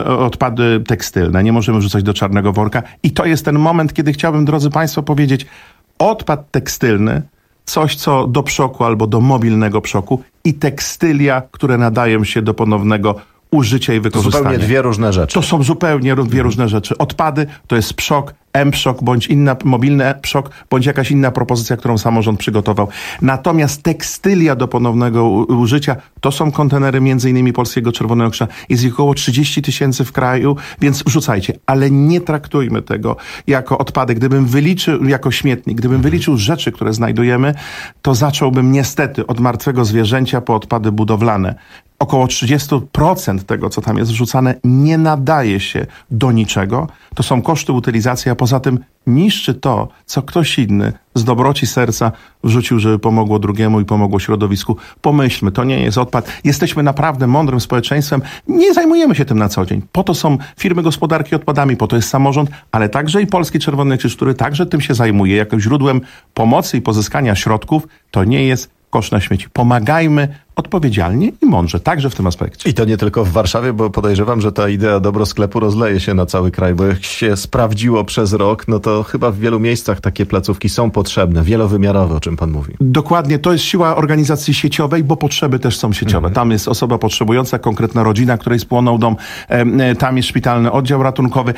odpady tekstylne. Nie możemy wrzucać do czarnego worka. I to jest ten moment, kiedy chciałbym, drodzy Państwo, powiedzieć, odpad tekstylny, coś co do przoku albo do mobilnego przoku i tekstylia, które nadają się do ponownego użycia i wykorzystania. To zupełnie dwie różne rzeczy. To są zupełnie dwie różne rzeczy. Odpady to jest przok, M-przok, bądź inna, mobilny przok, bądź jakaś inna propozycja, którą samorząd przygotował. Natomiast tekstylia do ponownego u- użycia to są kontenery między innymi Polskiego Czerwonego Krzyża. Jest ich około trzydzieści tysięcy w kraju, więc wrzucajcie. Ale nie traktujmy tego jako odpady. Gdybym wyliczył, jako śmietnik, gdybym wyliczył rzeczy, które znajdujemy, to zacząłbym niestety od martwego zwierzęcia po odpady budowlane. Około trzydzieści procent tego, co tam jest wrzucane, nie nadaje się do niczego. To są koszty utylizacji, a poza tym niszczy to, co ktoś inny z dobroci serca wrzucił, żeby pomogło drugiemu i pomogło środowisku. Pomyślmy, to nie jest odpad. Jesteśmy naprawdę mądrym społeczeństwem. Nie zajmujemy się tym na co dzień. Po to są firmy gospodarki odpadami, po to jest samorząd, ale także i Polski Czerwony Krzyż, który także tym się zajmuje, jako źródłem pomocy i pozyskania środków. To nie jest kosz na śmieci. Pomagajmy odpowiedzialnie i mądrze, także w tym aspekcie. I to nie tylko w Warszawie, bo podejrzewam, że ta idea dobrosklepu rozleje się na cały kraj, bo jak się sprawdziło przez rok, no to chyba w wielu miejscach takie placówki są potrzebne, wielowymiarowe, o czym pan mówi. Dokładnie, to jest siła organizacji sieciowej, bo potrzeby też są sieciowe. Mhm. Tam jest osoba potrzebująca, konkretna rodzina, której spłonął dom, tam jest szpitalny oddział ratunkowy.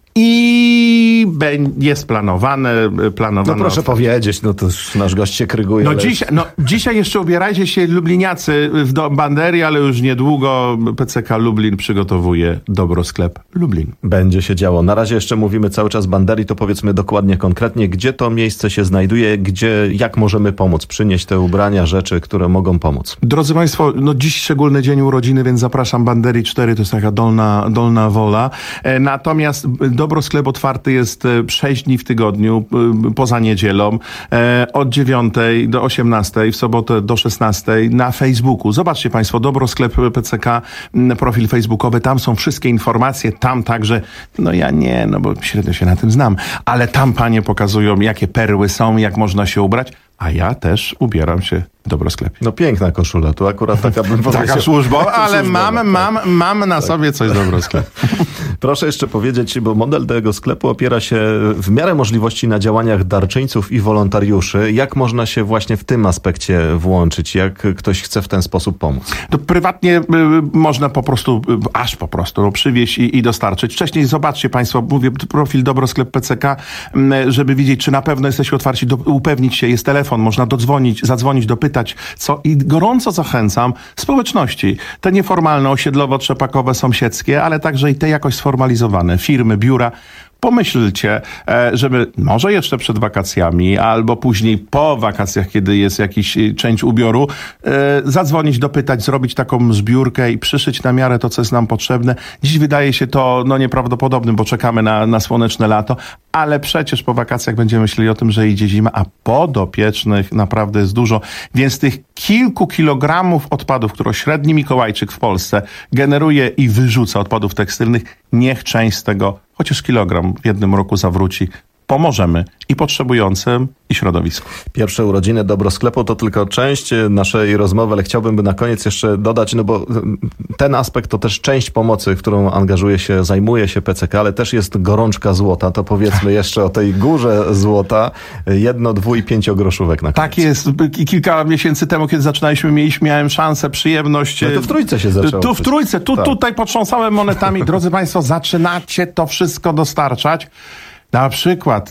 I jest planowane, planowane. No proszę powiedzieć, no to już nasz gość się kryguje. No, ale... dziś, no dzisiaj jeszcze ubierajcie się lubliniacy w do Bandery, ale już niedługo P C K Lublin przygotowuje Dobrosklep Lublin. Będzie się działo. Na razie jeszcze mówimy cały czas Bandery, to powiedzmy dokładnie, konkretnie, gdzie to miejsce się znajduje, gdzie, jak możemy pomóc, przynieść te ubrania, rzeczy, które mogą pomóc. Drodzy Państwo, no dziś szczególny dzień urodziny, więc zapraszam. Bandery cztery, to jest taka dolna, dolna wola. E, natomiast Dobrosklep otwarty jest sześć dni w tygodniu, poza niedzielą, od dziewiątej do osiemnastej, w sobotę do szesnastej na Facebooku. Zobaczcie Państwo, Dobrosklep P C K, profil facebookowy, tam są wszystkie informacje, tam także, no ja nie, no bo średnio się na tym znam, ale tam panie pokazują, jakie perły są, jak można się ubrać, a ja też ubieram się w Dobrosklepie. No piękna koszula, tu akurat taka bym powiedział. Taka służbowa, ale mam, tak. mam, mam na tak. sobie coś z Dobrosklepu. Proszę jeszcze powiedzieć, bo model tego sklepu opiera się w miarę możliwości na działaniach darczyńców i wolontariuszy. Jak można się właśnie w tym aspekcie włączyć? Jak ktoś chce w ten sposób pomóc? To prywatnie y, można po prostu, y, aż po prostu no, przywieźć i, i dostarczyć. Wcześniej zobaczcie Państwo, mówię, profil Dobrosklep P C K, y, żeby widzieć, czy na pewno jesteście otwarci, do, upewnić się, jest telefon, można dodzwonić, zadzwonić, dopytać, co i gorąco zachęcam społeczności. Te nieformalne, osiedlowo-trzepakowe, sąsiedzkie, ale także i te jakoś sformalizowane, firmy, biura. Pomyślcie, żeby może jeszcze przed wakacjami, albo później po wakacjach, kiedy jest jakiś część ubioru, zadzwonić, dopytać, zrobić taką zbiórkę i przyszyć na miarę to, co jest nam potrzebne. Dziś wydaje się to no, nieprawdopodobnym, bo czekamy na, na słoneczne lato, ale przecież po wakacjach będziemy myśleli o tym, że idzie zima, a podopiecznych naprawdę jest dużo. Więc tych kilku kilogramów odpadów, które średni Mikołajczyk w Polsce generuje i wyrzuca odpadów tekstylnych, niech część z tego chociaż kilogram w jednym roku zawróci. Pomożemy i potrzebującym, i środowisku. Pierwsze urodziny Dobrosklepu to tylko część naszej rozmowy, ale chciałbym by na koniec jeszcze dodać, no bo ten aspekt to też część pomocy, którą angażuje się, zajmuje się P C K, ale też jest gorączka złota. To powiedzmy jeszcze o tej górze złota, jedno, dwu i pięciogroszówek na koniec. Tak jest. I kilka miesięcy temu, kiedy zaczynaliśmy, mieliśmy, miałem szansę, przyjemność. No to w Trójce się zaczęło. Tu w Trójce, tu, tak. Tutaj potrząsałem monetami. Drodzy Państwo, zaczynacie to wszystko dostarczać. Na przykład do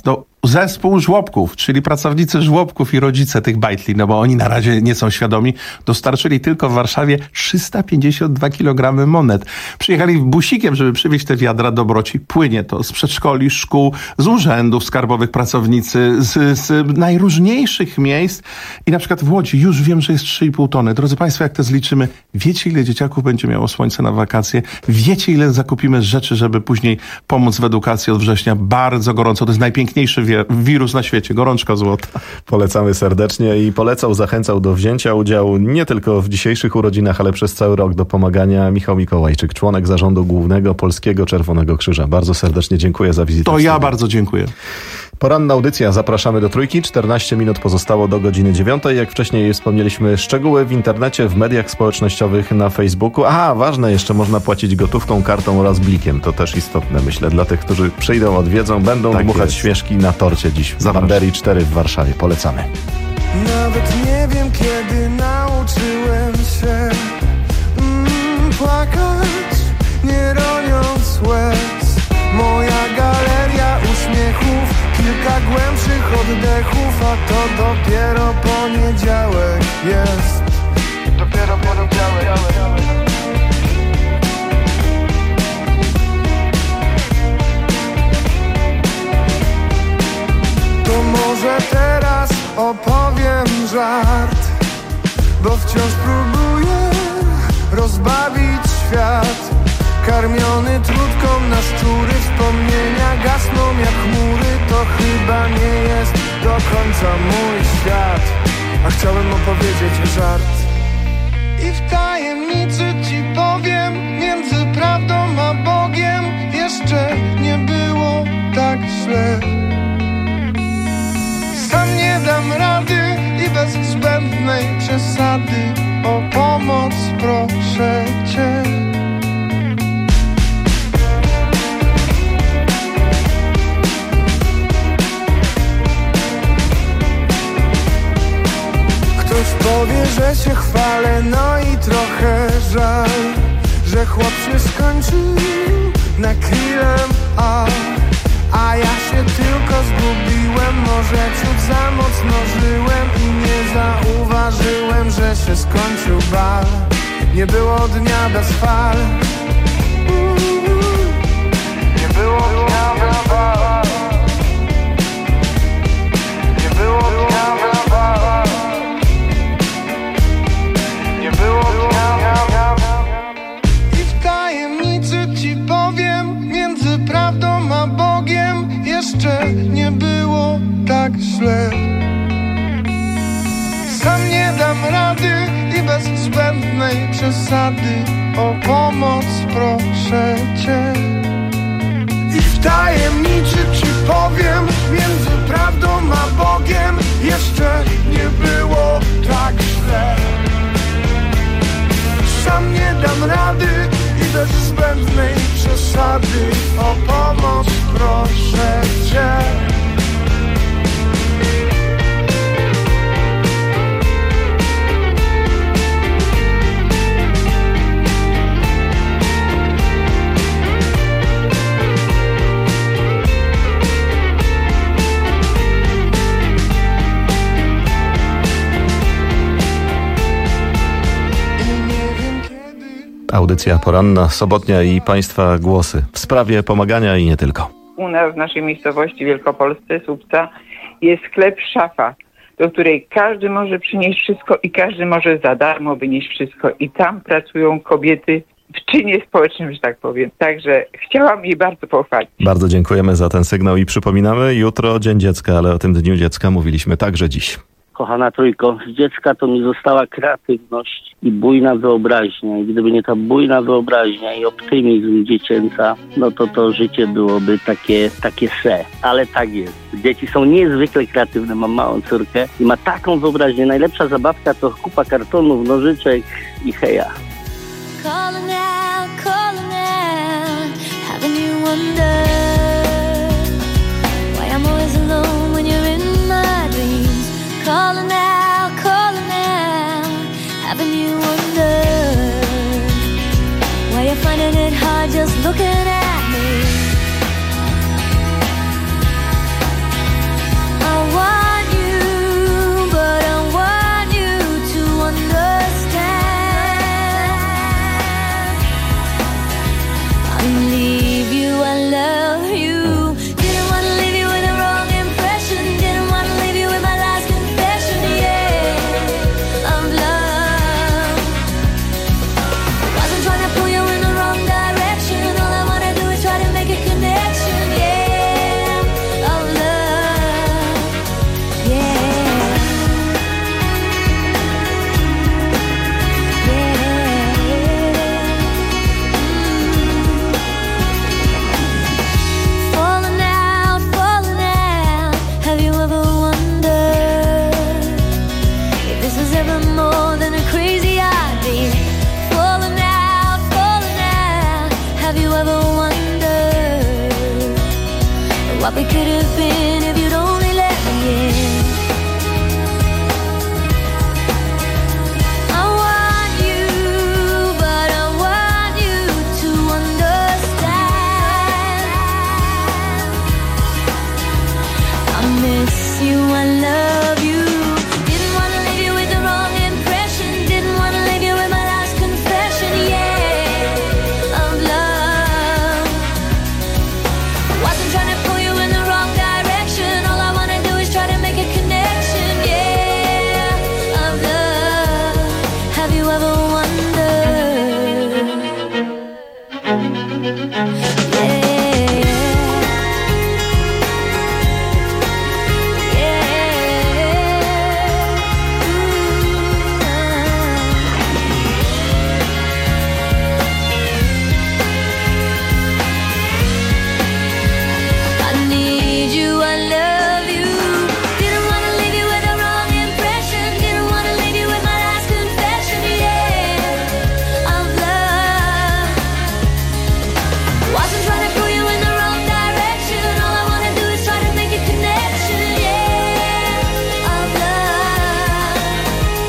zespół żłobków, czyli pracownicy żłobków i rodzice tych bajtli, no bo oni na razie nie są świadomi, dostarczyli tylko w Warszawie trzysta pięćdziesiąt dwa kilogramy monet. Przyjechali busikiem, żeby przywieźć te wiadra dobroci. Płynie to z przedszkoli, szkół, z urzędów skarbowych pracownicy, z, z najróżniejszych miejsc. I na przykład w Łodzi już wiem, że jest trzy i pół tony. Drodzy Państwo, jak to zliczymy, wiecie, ile dzieciaków będzie miało słońce na wakacje? Wiecie, ile zakupimy rzeczy, żeby później pomóc w edukacji od września? Bardzo gorąco. To jest najpiękniejszy wie- wirus na świecie. Gorączka złota. Polecamy serdecznie i polecał, zachęcał do wzięcia udziału nie tylko w dzisiejszych urodzinach, ale przez cały rok do pomagania Michał Mikołajczyk, członek zarządu głównego Polskiego Czerwonego Krzyża. Bardzo serdecznie dziękuję za wizytę. To ja bardzo dziękuję. Poranna audycja. Zapraszamy do Trójki. czternaście minut pozostało do godziny dziewiątej. Jak wcześniej wspomnieliśmy, szczegóły w internecie, w mediach społecznościowych, na Facebooku. Aha, ważne, jeszcze można płacić gotówką, kartą oraz blikiem. To też istotne, myślę, dla tych, którzy przyjdą, odwiedzą, będą Tak dmuchać jest. świeżki na torcie dziś w Banderii cztery w Warszawie. Polecamy. Nawet nie wiem, kiedy nauczyłem się mm, płakać, nie roniąc łez. Moja galeria uśmiechów, kilka głębszych oddechów, a to dopiero poniedziałek jest. Dopiero poniedziałek. To może teraz opowiem żart, bo wciąż próbuję rozbawić świat. Karmiony trutką na szczury, wspomnienia gasną jak chmury. To chyba nie jest do końca mój świat, a chciałem opowiedzieć żart. I w tajemnicy ci powiem, między prawdą a Bogiem jeszcze nie było tak źle. Sam nie dam rady i bez zbędnej przesady o pomoc proszę cię. Ktoś powie, że się chwalę, no i trochę żal, że chłop się skończył na krillem, a A ja się tylko zgubiłem, może ciut za mocno żyłem i nie zauważyłem, że się skończył bal. Nie było dnia bez fal. Nie było dnia bez fal. Nie było dnia bez fal. Nie było dnia bez fal. I w tajemnicy ci powiem, między prawdą a Bogiem jeszcze nie było tak źle. Sam nie dam rady i bez zbędnej przesady o pomoc proszę cię. I w tajemnicy ci powiem, między prawdą a Bogiem jeszcze nie było tak źle. Sam nie dam rady i bez zbędnej przesady o pomoc proszę cię. Audycja poranna, sobotnia i Państwa głosy w sprawie pomagania i nie tylko. U nas w naszej miejscowości Wielkopolsce, Słupca, jest sklep Szafa, do której każdy może przynieść wszystko i każdy może za darmo wynieść wszystko. I tam pracują kobiety w czynie społecznym, że tak powiem. Także chciałam jej bardzo pochwalić. Bardzo dziękujemy za ten sygnał i przypominamy, jutro Dzień Dziecka, ale o tym Dniu Dziecka mówiliśmy także dziś. Kochana trójko, z dziecka to mi została kreatywność i bujna wyobraźnia. I gdyby nie ta bujna wyobraźnia i optymizm dziecięca, no to to życie byłoby takie, takie se. Ale tak jest. Dzieci są niezwykle kreatywne. Mam małą córkę i ma taką wyobraźnię. Najlepsza zabawka to kupa kartonów, nożyczek i heja. Calling out, calling out, having you wonder why I'm always alone when you're in my dreams. Calling out, calling out, having you wonder why you're finding it hard just looking at me. what we could have been if you'd only let me in. I want you, but I want you to understand. I miss you, I love you. Didn't wanna leave you with the wrong impression. Didn't wanna leave you with my last confession, yeah, of love. Wasn't trying to pull you in the wrong direction. All I wanna do is try to make a connection, yeah, of love. Have you ever wondered? Yeah. I need you, I love you. Didn't wanna leave you with the wrong impression. Didn't wanna leave you with my last confession, yeah, of love. Wasn't trying to pull you in the wrong direction. All I wanna do is try to make a connection, yeah, of love.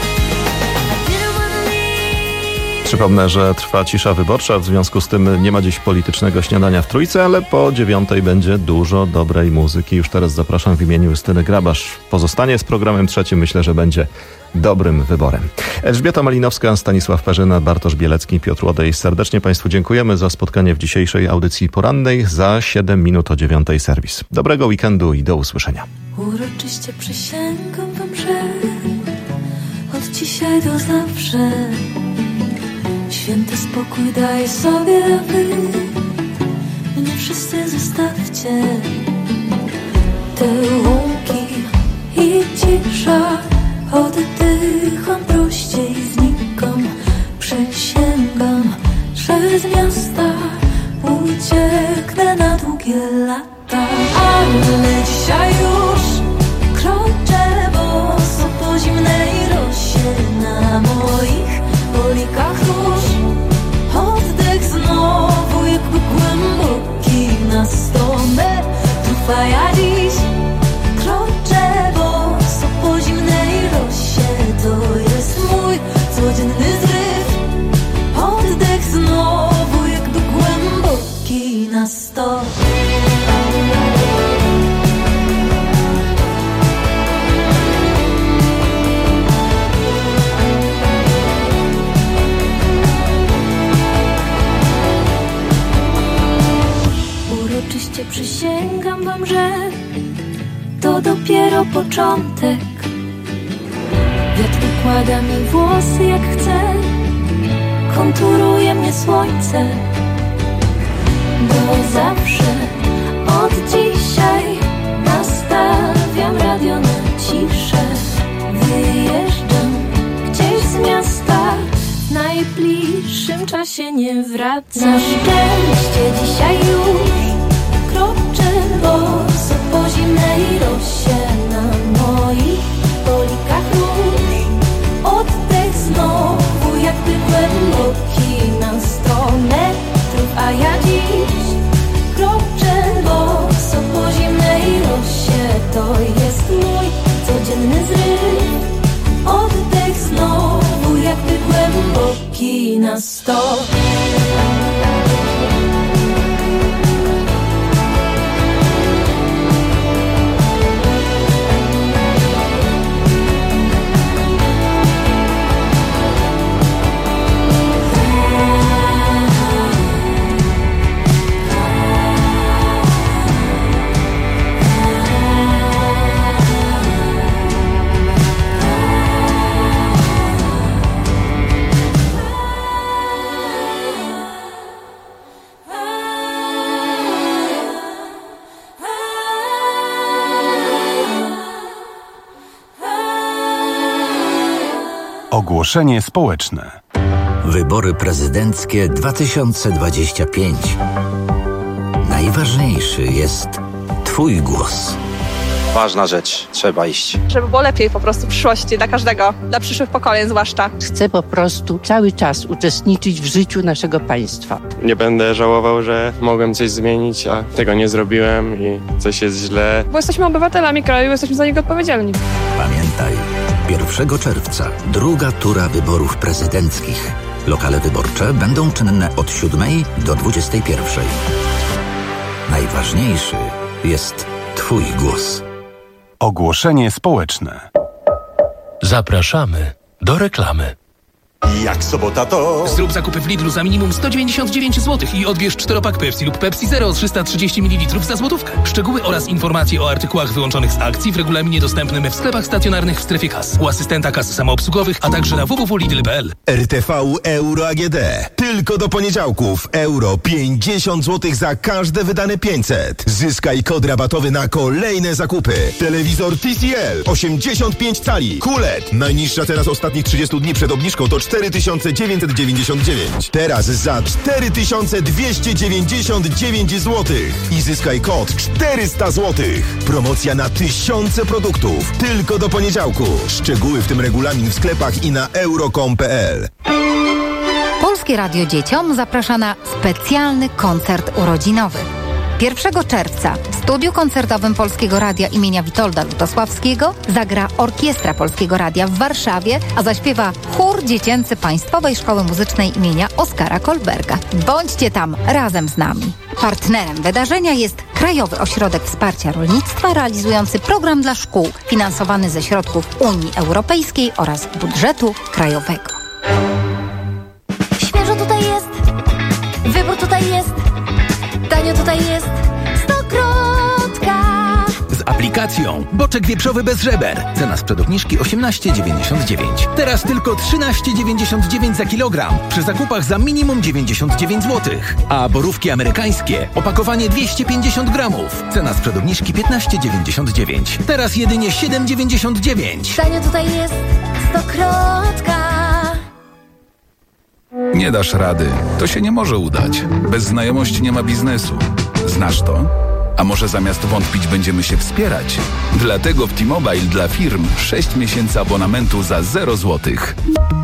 I didn't wanna leave. Przypomnę, że trwa cisza wyborcza, w związku z tym nie ma dziś politycznego śniadania w Trójce, ale po dziewiątej będzie dużo dobrej muzyki. Już teraz zapraszam w imieniu Justyny Grabasz. Pozostanie z programem trzecim, myślę, że będzie dobrym wyborem. Elżbieta Malinowska, Stanisław Perzyna, Bartosz Bielecki, Piotr Łodej. Serdecznie Państwu dziękujemy za spotkanie w dzisiejszej audycji porannej. Za siedem minut o dziewiątej serwis. Dobrego weekendu i do usłyszenia. Uroczyście przysięgam wam, że od dzisiaj do zawsze święty spokój daję sobie, a wy mnie wszyscy zostawcie. Te łąki i cisza, oddycham prościej, znikam. Przysięgam, że z miasta ucieknę na długie lata. Ale dzisiaj już kroczę boso po zimnej rosie. Na moich polikach róż oddech znowu jakby głęboki na sto metrów. A ja dziś kroczę boso po zimnej rosie. To jest mój codzienny zryw. Oddech znowu jakby głęboki na sto. Uroczyście przysięgam wam, że to dopiero początek. Wiatr układa mi włosy jak chce, konturuje mnie słońce. Bo zawsze od dzisiaj nastawiam radio na ciszę. Wyjeżdżam gdzieś z miasta, w najbliższym czasie nie wracam. Na szczęście dzisiaj już kroczę boso po zimnej rosie. Na moich polikach róż oddech znowu jakby głęboki na sto metrów. A ja dziś kroczę boso po zimnej rosie. To jest mój codzienny zryw. Oddech znowu jakby głęboki na sto. Ogłoszenie społeczne. Wybory prezydenckie dwa tysiące dwadzieścia pięć. Najważniejszy jest Twój głos. ważna rzecz, trzeba iść. Żeby było lepiej po prostu w przyszłości dla każdego, dla przyszłych pokoleń zwłaszcza. Chcę po prostu cały czas uczestniczyć w życiu naszego państwa. Nie będę żałował, że mogłem coś zmienić, a tego nie zrobiłem i coś jest źle. Bo jesteśmy obywatelami kraju, jesteśmy za niego odpowiedzialni. Pamiętaj, pierwszego czerwca druga tura wyborów prezydenckich. Lokale wyborcze będą czynne od siódmej do dwudziestej pierwszej. Najważniejszy jest Twój głos. Ogłoszenie społeczne. Zapraszamy do reklamy. Jak sobota to... Zrób zakupy w Lidlu za minimum sto dziewięćdziesiąt dziewięć złotych i odbierz czteropak Pepsi lub Pepsi Zero trzysta trzydzieści mililitrów za złotówkę. Szczegóły oraz informacje o artykułach wyłączonych z akcji w regulaminie dostępnym w sklepach stacjonarnych w strefie kas, u asystenta kas samoobsługowych, a także na w w w kropka lidl kropka p l. R T V Euro A G D. Tylko do poniedziałków. Euro pięćdziesiąt złotych za każde wydane pięćset. Zyskaj kod rabatowy na kolejne zakupy. Telewizor T C L osiemdziesiąt pięć cali. Q L E D. Najniższa teraz ostatnich trzydziestu dni przed obniżką to cztery tysiące dziewięćset dziewięćdziesiąt dziewięć. Teraz za cztery tysiące dwieście dziewięćdziesiąt dziewięć złotych. I zyskaj kod czterysta złotych. Promocja na tysiące produktów. Tylko do poniedziałku. Szczegóły w tym regulamin w sklepach i na euro kropka com kropka p l. Polskie Radio Dzieciom zaprasza na specjalny koncert urodzinowy. pierwszego czerwca w studiu koncertowym Polskiego Radia imienia Witolda Lutosławskiego zagra Orkiestra Polskiego Radia w Warszawie, a zaśpiewa chór dziecięcy Państwowej Szkoły Muzycznej imienia Oskara Kolberga. Bądźcie tam razem z nami. Partnerem wydarzenia jest Krajowy Ośrodek Wsparcia Rolnictwa realizujący program dla szkół finansowany ze środków Unii Europejskiej oraz budżetu krajowego. Świeżo tutaj jest, wybór tutaj jest, tanio tutaj jest, Stokrotka. Z aplikacją Boczek wieprzowy bez żeber. Cena sprzed obniżki osiemnaście dziewięćdziesiąt dziewięć. Teraz tylko trzynaście dziewięćdziesiąt dziewięć za kilogram. Przy zakupach za minimum dziewięćdziesiąt dziewięć złotych. A borówki amerykańskie. Opakowanie dwieście pięćdziesiąt gramów. Cena sprzed obniżki piętnaście dziewięćdziesiąt dziewięć. Teraz jedynie siedem dziewięćdziesiąt dziewięć. Tanio tutaj jest, Stokrotka. Nie dasz rady. To się nie może udać. Bez znajomości nie ma biznesu. Znasz to? A może zamiast wątpić będziemy się wspierać? Dlatego w T-Mobile dla firm sześć miesięcy abonamentu za zero złotych.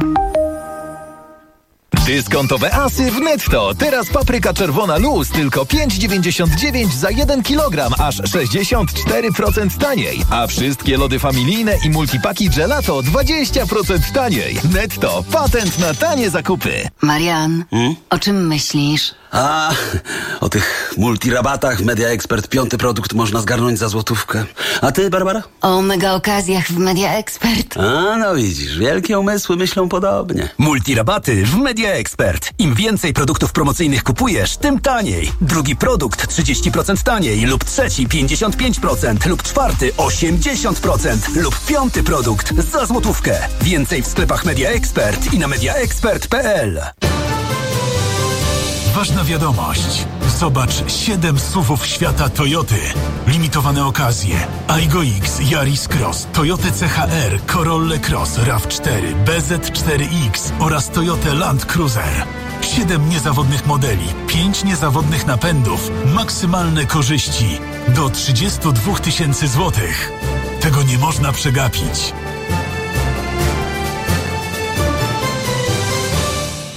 Dyskontowe asy w Netto. Teraz papryka czerwona luz tylko pięć dziewięćdziesiąt dziewięć za jeden kilogram, aż sześćdziesiąt cztery procent taniej. A wszystkie lody familijne i multipaki gelato dwadzieścia procent taniej. Netto. Patent na tanie zakupy. Marian, hmm? o czym myślisz? A, o tych multirabatach w Media Expert piąty produkt można zgarnąć za złotówkę. A ty, Barbara? O mega okazjach w Media Expert. A, no widzisz, wielkie umysły myślą podobnie. Multirabaty w Media Expert. Im więcej produktów promocyjnych kupujesz, tym taniej. Drugi produkt trzydzieści procent taniej, lub trzeci pięćdziesiąt pięć procent, lub czwarty osiemdziesiąt procent, lub piąty produkt za złotówkę. Więcej w sklepach Media Expert i na media expert kropka p l. Ważna wiadomość. Zobacz siedem suwów świata Toyoty. Limitowane okazje. Aygo X, Yaris Cross, Toyota C H R, Corolla Cross, RAV cztery, B Z cztery X oraz Toyota Land Cruiser. siedem niezawodnych modeli, pięć niezawodnych napędów, maksymalne korzyści do trzydzieści dwa tysiące złotych. Tego nie można przegapić.